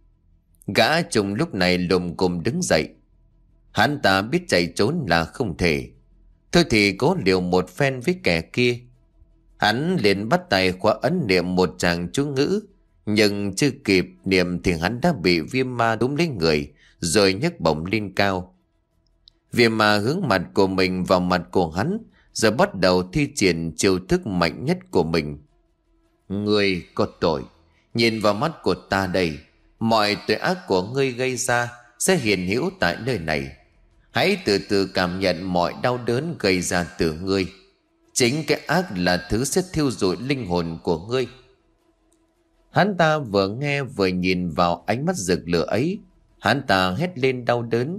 Gã trùng lúc này lùm cùm đứng dậy. Hắn ta biết chạy trốn là không thể, thôi thì cố liều một phen với kẻ kia. Hắn liền bắt tay khóa ấn niệm một tràng chú ngữ, nhưng chưa kịp niệm thì hắn đã bị Viêm Ma túm lấy người rồi nhấc bổng lên cao. Viêm Ma hướng mặt của mình vào mặt của hắn, rồi bắt đầu thi triển chiêu thức mạnh nhất của mình. Ngươi có tội, nhìn vào mắt của ta đây, mọi tội ác của ngươi gây ra sẽ hiện hữu tại nơi này. Hãy từ từ cảm nhận mọi đau đớn gây ra từ ngươi. Chính cái ác là thứ sẽ thiêu rụi linh hồn của ngươi. Hắn ta vừa nghe vừa nhìn vào ánh mắt rực lửa ấy, hắn ta hét lên đau đớn.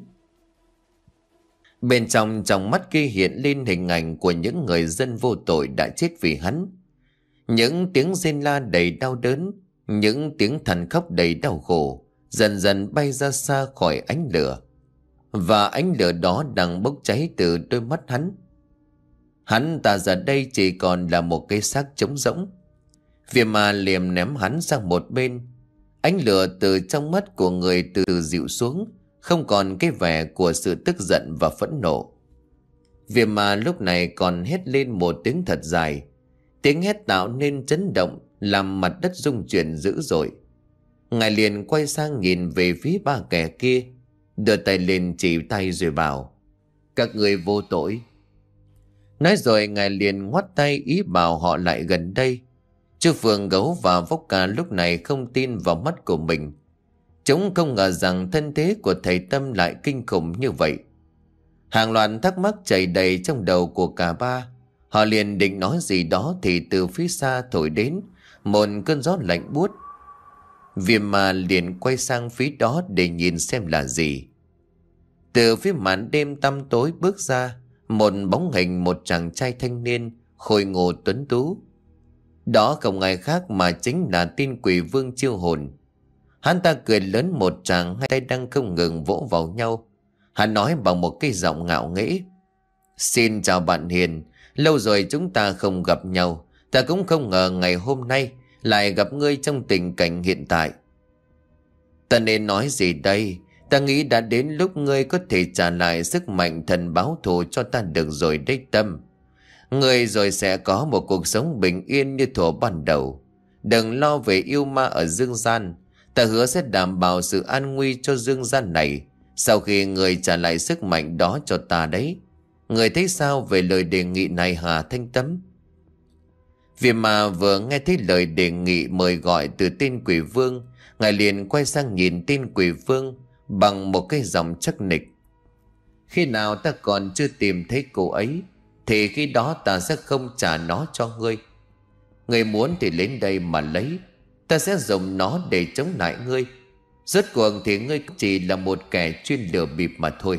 Bên trong trong mắt kia hiện lên hình ảnh của những người dân vô tội đã chết vì hắn. Những tiếng rên la đầy đau đớn, những tiếng than khóc đầy đau khổ dần dần bay ra xa khỏi ánh lửa. Và ánh lửa đó đang bốc cháy từ đôi mắt hắn. Hắn ta giờ đây chỉ còn là một cái xác trống rỗng. Viêm Ma liềm ném hắn sang một bên. Ánh lửa từ trong mắt của người từ từ dịu xuống, không còn cái vẻ của sự tức giận và phẫn nộ. Viêm Ma lúc này còn hét lên một tiếng thật dài. Tiếng hét tạo nên chấn động, làm mặt đất rung chuyển dữ dội. Ngài liền quay sang nhìn về phía ba kẻ kia, đưa tay lên chỉ tay rồi bảo: các người vô tội. Nói rồi ngài liền ngoắt tay ý bảo họ lại gần đây. Chú Phượng Gấu và Vốc Ca lúc này không tin vào mắt của mình. Chúng không ngờ rằng thân thế của thầy Tâm lại kinh khủng như vậy. Hàng loạt thắc mắc chảy đầy trong đầu của cả ba. Họ liền định nói gì đó thì từ phía xa thổi đến một cơn gió lạnh buốt. Viêm Ma liền quay sang phía đó để nhìn xem là gì. Từ phía màn đêm tăm tối bước ra một bóng hình một chàng trai thanh niên khôi ngô tuấn tú. Đó không ai khác mà chính là tên quỷ vương chiêu hồn. Hắn ta cười lớn một tràng, hai tay đang không ngừng vỗ vào nhau. Hắn nói bằng một cái giọng ngạo nghễ: xin chào bạn Hiền, lâu rồi chúng ta không gặp nhau. Ta cũng không ngờ ngày hôm nay lại gặp ngươi trong tình cảnh hiện tại. Ta nên nói gì đây? Ta nghĩ đã đến lúc ngươi có thể trả lại sức mạnh thần báo thù cho ta được rồi đấy Tâm. Ngươi rồi sẽ có một cuộc sống bình yên như thuở ban đầu. Đừng lo về yêu ma ở dương gian. Ta hứa sẽ đảm bảo sự an nguy cho dương gian này sau khi ngươi trả lại sức mạnh đó cho ta đấy. Ngươi thấy sao về lời đề nghị này hả Thanh Tâm? Viêm Ma vừa nghe thấy lời đề nghị mời gọi từ tên quỷ vương, ngài liền quay sang nhìn tên quỷ vương bằng một cái giọng chắc nịch: Khi nào ta còn chưa tìm thấy cô ấy thì khi đó ta sẽ không trả nó cho ngươi. Ngươi muốn thì đến đây mà lấy, ta sẽ dùng nó để chống lại ngươi. Rốt cuộc thì ngươi chỉ là một kẻ chuyên lừa bịp mà thôi.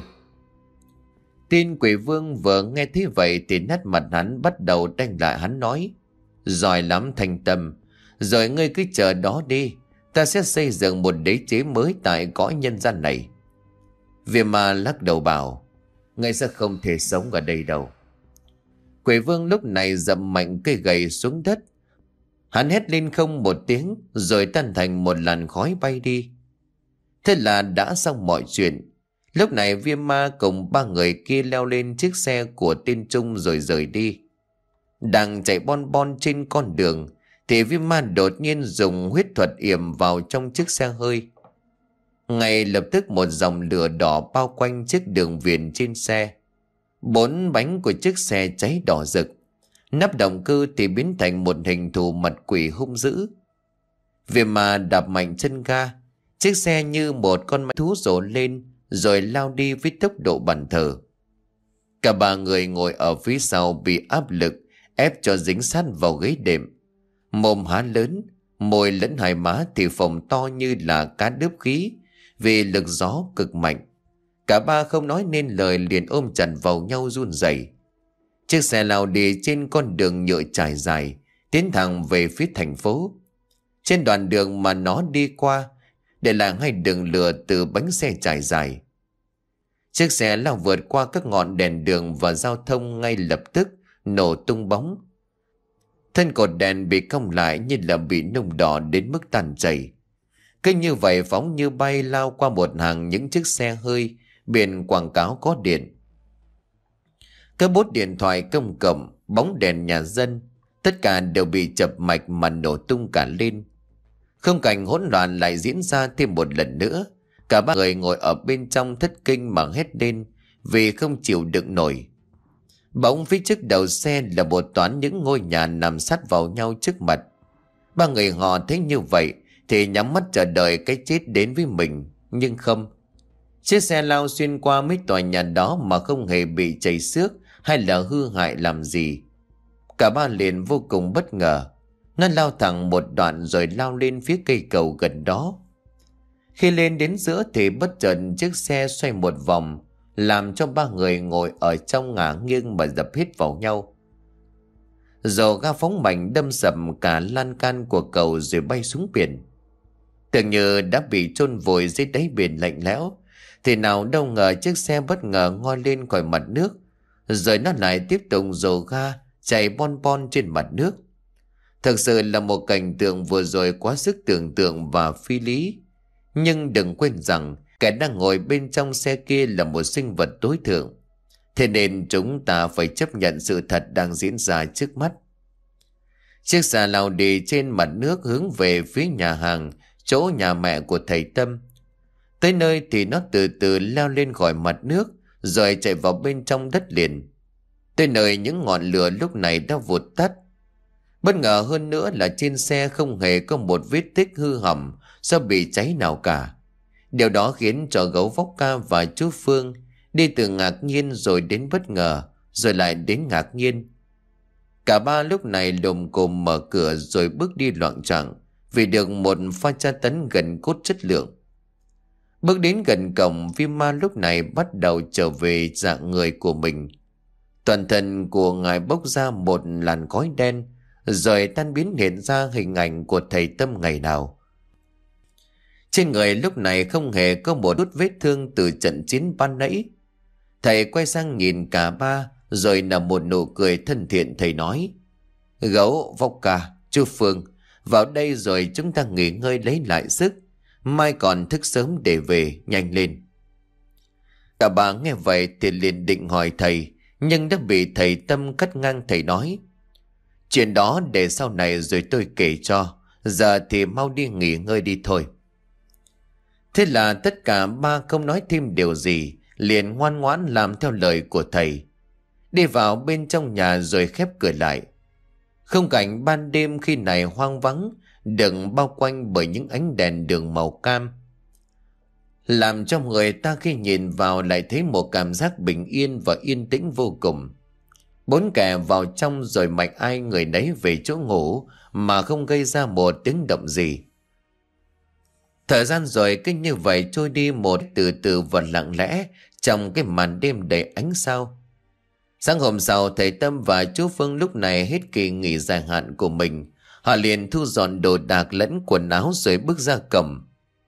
Tin Quỷ Vương vừa nghe thế vậy thì nét mặt hắn bắt đầu đanh lại. Hắn nói: giỏi lắm Thanh Tâm, rồi ngươi cứ chờ đó đi, ta sẽ xây dựng một đế chế mới tại cõi nhân gian này. Viêm Ma lắc đầu bảo: ngươi sẽ không thể sống ở đây đâu. Quỷ Vương lúc này dậm mạnh cây gậy xuống đất. Hắn hét lên không một tiếng, rồi tan thành một làn khói bay đi. Thế là đã xong mọi chuyện. Lúc này Viêm Ma cùng ba người kia leo lên chiếc xe của tên Trung rồi rời đi. Đang chạy bon bon trên con đường thì Viêm Ma đột nhiên dùng huyết thuật yểm vào trong chiếc xe hơi. Ngay lập tức một dòng lửa đỏ bao quanh chiếc đường viền trên xe. Bốn bánh của chiếc xe cháy đỏ rực. Nắp động cơ thì biến thành một hình thù mặt quỷ hung dữ. Viêm Ma đạp mạnh chân ga, chiếc xe như một con mãnh thú rổ lên rồi lao đi với tốc độ bần thờ. Cả ba người ngồi ở phía sau bị áp lực ép cho dính sát vào ghế đệm. Mồm há lớn, môi lẫn hai má thì phồng to như là cá đớp khí vì lực gió cực mạnh. Cả ba không nói nên lời liền ôm chặt vào nhau run rẩy. Chiếc xe lao đi trên con đường nhựa trải dài, tiến thẳng về phía thành phố. Trên đoạn đường mà nó đi qua để lại hai đường lửa từ bánh xe trải dài. Chiếc xe lao vượt qua các ngọn đèn đường và giao thông, ngay lập tức nổ tung bóng. Thân cột đèn bị cong lại như là bị nung đỏ đến mức tan chảy. Cứ như vậy phóng như bay lao qua một hàng những chiếc xe hơi, biển quảng cáo có điện. Các bốt điện thoại công cộng, bóng đèn nhà dân, tất cả đều bị chập mạch mà nổ tung cả lên. Khung cảnh hỗn loạn lại diễn ra thêm một lần nữa. Cả ba người ngồi ở bên trong thất kinh mà hét lên vì không chịu đựng nổi. Bỗng phía trước đầu xe là một toán những ngôi nhà nằm sát vào nhau trước mặt. Ba người họ thấy như vậy thì nhắm mắt chờ đợi cái chết đến với mình. Nhưng không. Chiếc xe lao xuyên qua mấy tòa nhà đó mà không hề bị chảy xước hay là hư hại làm gì. Cả ba liền vô cùng bất ngờ. Nó lao thẳng một đoạn rồi lao lên phía cây cầu gần đó. Khi lên đến giữa thì bất chợt chiếc xe xoay một vòng, làm cho ba người ngồi ở trong ngả nghiêng mà dập hết vào nhau. Dầu ga phóng mạnh đâm sập cả lan can của cầu rồi bay xuống biển. Tưởng như đã bị chôn vùi dưới đáy biển lạnh lẽo, thì nào đâu ngờ chiếc xe bất ngờ ngoi lên khỏi mặt nước, rồi nó lại tiếp tục dầu ga chạy bon bon trên mặt nước. Thực sự là một cảnh tượng vừa rồi quá sức tưởng tượng và phi lý. Nhưng đừng quên rằng kẻ đang ngồi bên trong xe kia là một sinh vật tối thượng. Thế nên chúng ta phải chấp nhận sự thật đang diễn ra trước mắt. Chiếc xe lao đi trên mặt nước hướng về phía nhà hàng, chỗ nhà mẹ của thầy Tâm. Tới nơi thì nó từ từ leo lên khỏi mặt nước rồi chạy vào bên trong đất liền. Tới nơi những ngọn lửa lúc này đã vụt tắt. Bất ngờ hơn nữa là trên xe không hề có một vết tích hư hỏng do bị cháy nào cả. Điều đó khiến cho Gấu Vóc Ca và chú Phương đi từ ngạc nhiên rồi đến bất ngờ, rồi lại đến ngạc nhiên. Cả ba lúc này lồm cồm mở cửa rồi bước đi loạng choạng vì được một pha tra tấn gần cốt chất lượng. Bước đến gần cổng, Viêm Ma lúc này bắt đầu trở về dạng người của mình. Toàn thân của ngài bốc ra một làn khói đen, rồi tan biến hiện ra hình ảnh của thầy Tâm ngày nào. Trên người lúc này không hề có một chút vết thương từ trận chiến ban nãy. Thầy quay sang nhìn cả ba rồi nở một nụ cười thân thiện. Thầy nói: Gấu, Vóc Ca, chú Phương, vào đây rồi chúng ta nghỉ ngơi lấy lại sức. Mai còn thức sớm để về, nhanh lên. Cả ba nghe vậy thì liền định hỏi thầy, nhưng đã bị thầy Tâm cắt ngang. Thầy nói: Chuyện đó để sau này rồi tôi kể cho, giờ thì mau đi nghỉ ngơi đi thôi. Thế là tất cả ba không nói thêm điều gì, liền ngoan ngoãn làm theo lời của thầy. Đi vào bên trong nhà rồi khép cửa lại. Khung cảnh ban đêm khi này hoang vắng, được bao quanh bởi những ánh đèn đường màu cam. làm cho người ta khi nhìn vào lại thấy một cảm giác bình yên và yên tĩnh vô cùng. Bốn kẻ vào trong rồi mạnh ai người nấy về chỗ ngủ mà không gây ra một tiếng động gì. Thời gian rồi cứ như vậy trôi đi một từ từ và lặng lẽ trong cái màn đêm đầy ánh sao. Sáng hôm sau, thầy Tâm và chú Phương lúc này hết kỳ nghỉ dài hạn của mình. Họ liền thu dọn đồ đạc lẫn quần áo rồi bước ra cổng.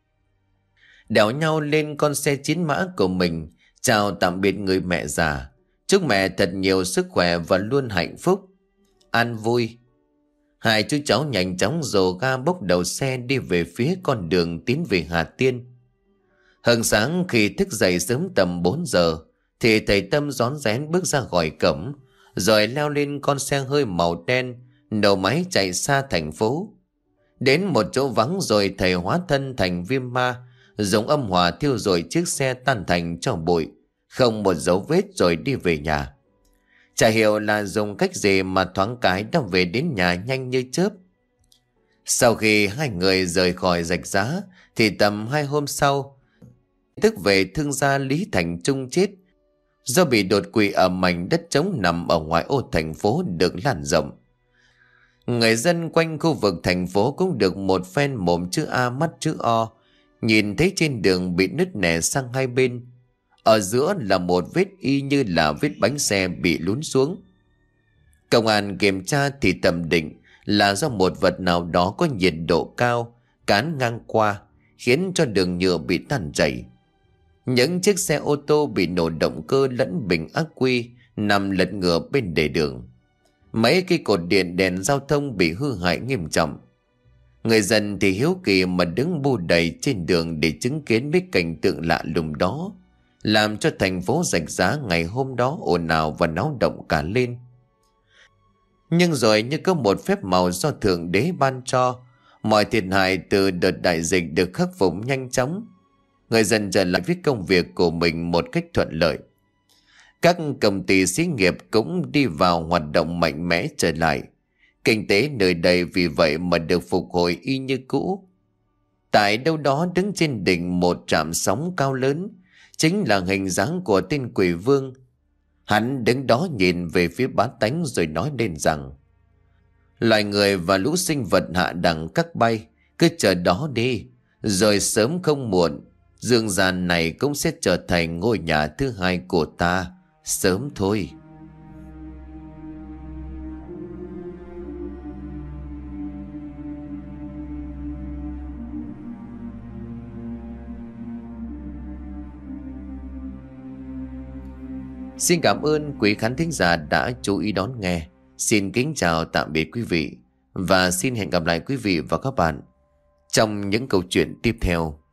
Đèo nhau lên con xe chín mã của mình, chào tạm biệt người mẹ già. Chúc mẹ thật nhiều sức khỏe và luôn hạnh phúc, an vui. Hai chú cháu nhanh chóng dồ ga bốc đầu xe đi về phía con đường tiến về Hà Tiên. Hừng sáng khi thức dậy sớm tầm bốn giờ, thì thầy Tâm rón rén bước ra khỏi cổng, rồi leo lên con xe hơi màu đen, nổ máy chạy xa thành phố. Đến một chỗ vắng rồi thầy hóa thân thành viêm ma, dùng âm hỏa thiêu rụi chiếc xe tan thành tro bụi, không một dấu vết rồi đi về nhà. Chả hiểu là dùng cách gì mà thoáng cái đã về đến nhà nhanh như chớp. Sau khi hai người rời khỏi Rạch Giá thì tầm hai hôm sau, tức về thương gia Lý Thành Trung chết do bị đột quỵ ở mảnh đất trống nằm ở ngoại ô thành phố được lan rộng. Người dân quanh khu vực thành phố cũng được một phen mồm chữ A mắt chữ O, nhìn thấy trên đường bị nứt nẻ sang hai bên. Ở giữa là một vết y như là vết bánh xe bị lún xuống. Công an kiểm tra thì tầm định là do một vật nào đó có nhiệt độ cao cán ngang qua, khiến cho đường nhựa bị tan chảy. Những chiếc xe ô tô bị nổ động cơ lẫn bình ắc quy nằm lật ngửa bên lề đường. Mấy cây cột điện đèn giao thông bị hư hại nghiêm trọng. Người dân thì hiếu kỳ mà đứng bu đầy trên đường để chứng kiến mấy cảnh tượng lạ lùng đó, làm cho thành phố Rạch Giá ngày hôm đó ồn ào và náo động cả lên. Nhưng rồi như có một phép màu do Thượng Đế ban cho, mọi thiệt hại từ đợt đại dịch được khắc phục nhanh chóng. Người dân trở lại với công việc của mình một cách thuận lợi. Các công ty xí nghiệp cũng đi vào hoạt động mạnh mẽ trở lại. Kinh tế nơi đây vì vậy mà được phục hồi y như cũ. Tại đâu đó đứng trên đỉnh một trạm sóng cao lớn, chính là hình dáng của tên quỷ vương. Hắn đứng đó nhìn về phía bá tánh rồi nói lên rằng: loài người và lũ sinh vật hạ đẳng các bay, cứ chờ đó đi, rồi sớm không muộn, dương gian này cũng sẽ trở thành ngôi nhà thứ hai của ta, sớm thôi. Xin cảm ơn quý khán thính giả đã chú ý đón nghe. Xin kính chào tạm biệt quý vị, và xin hẹn gặp lại quý vị và các bạn trong những câu chuyện tiếp theo.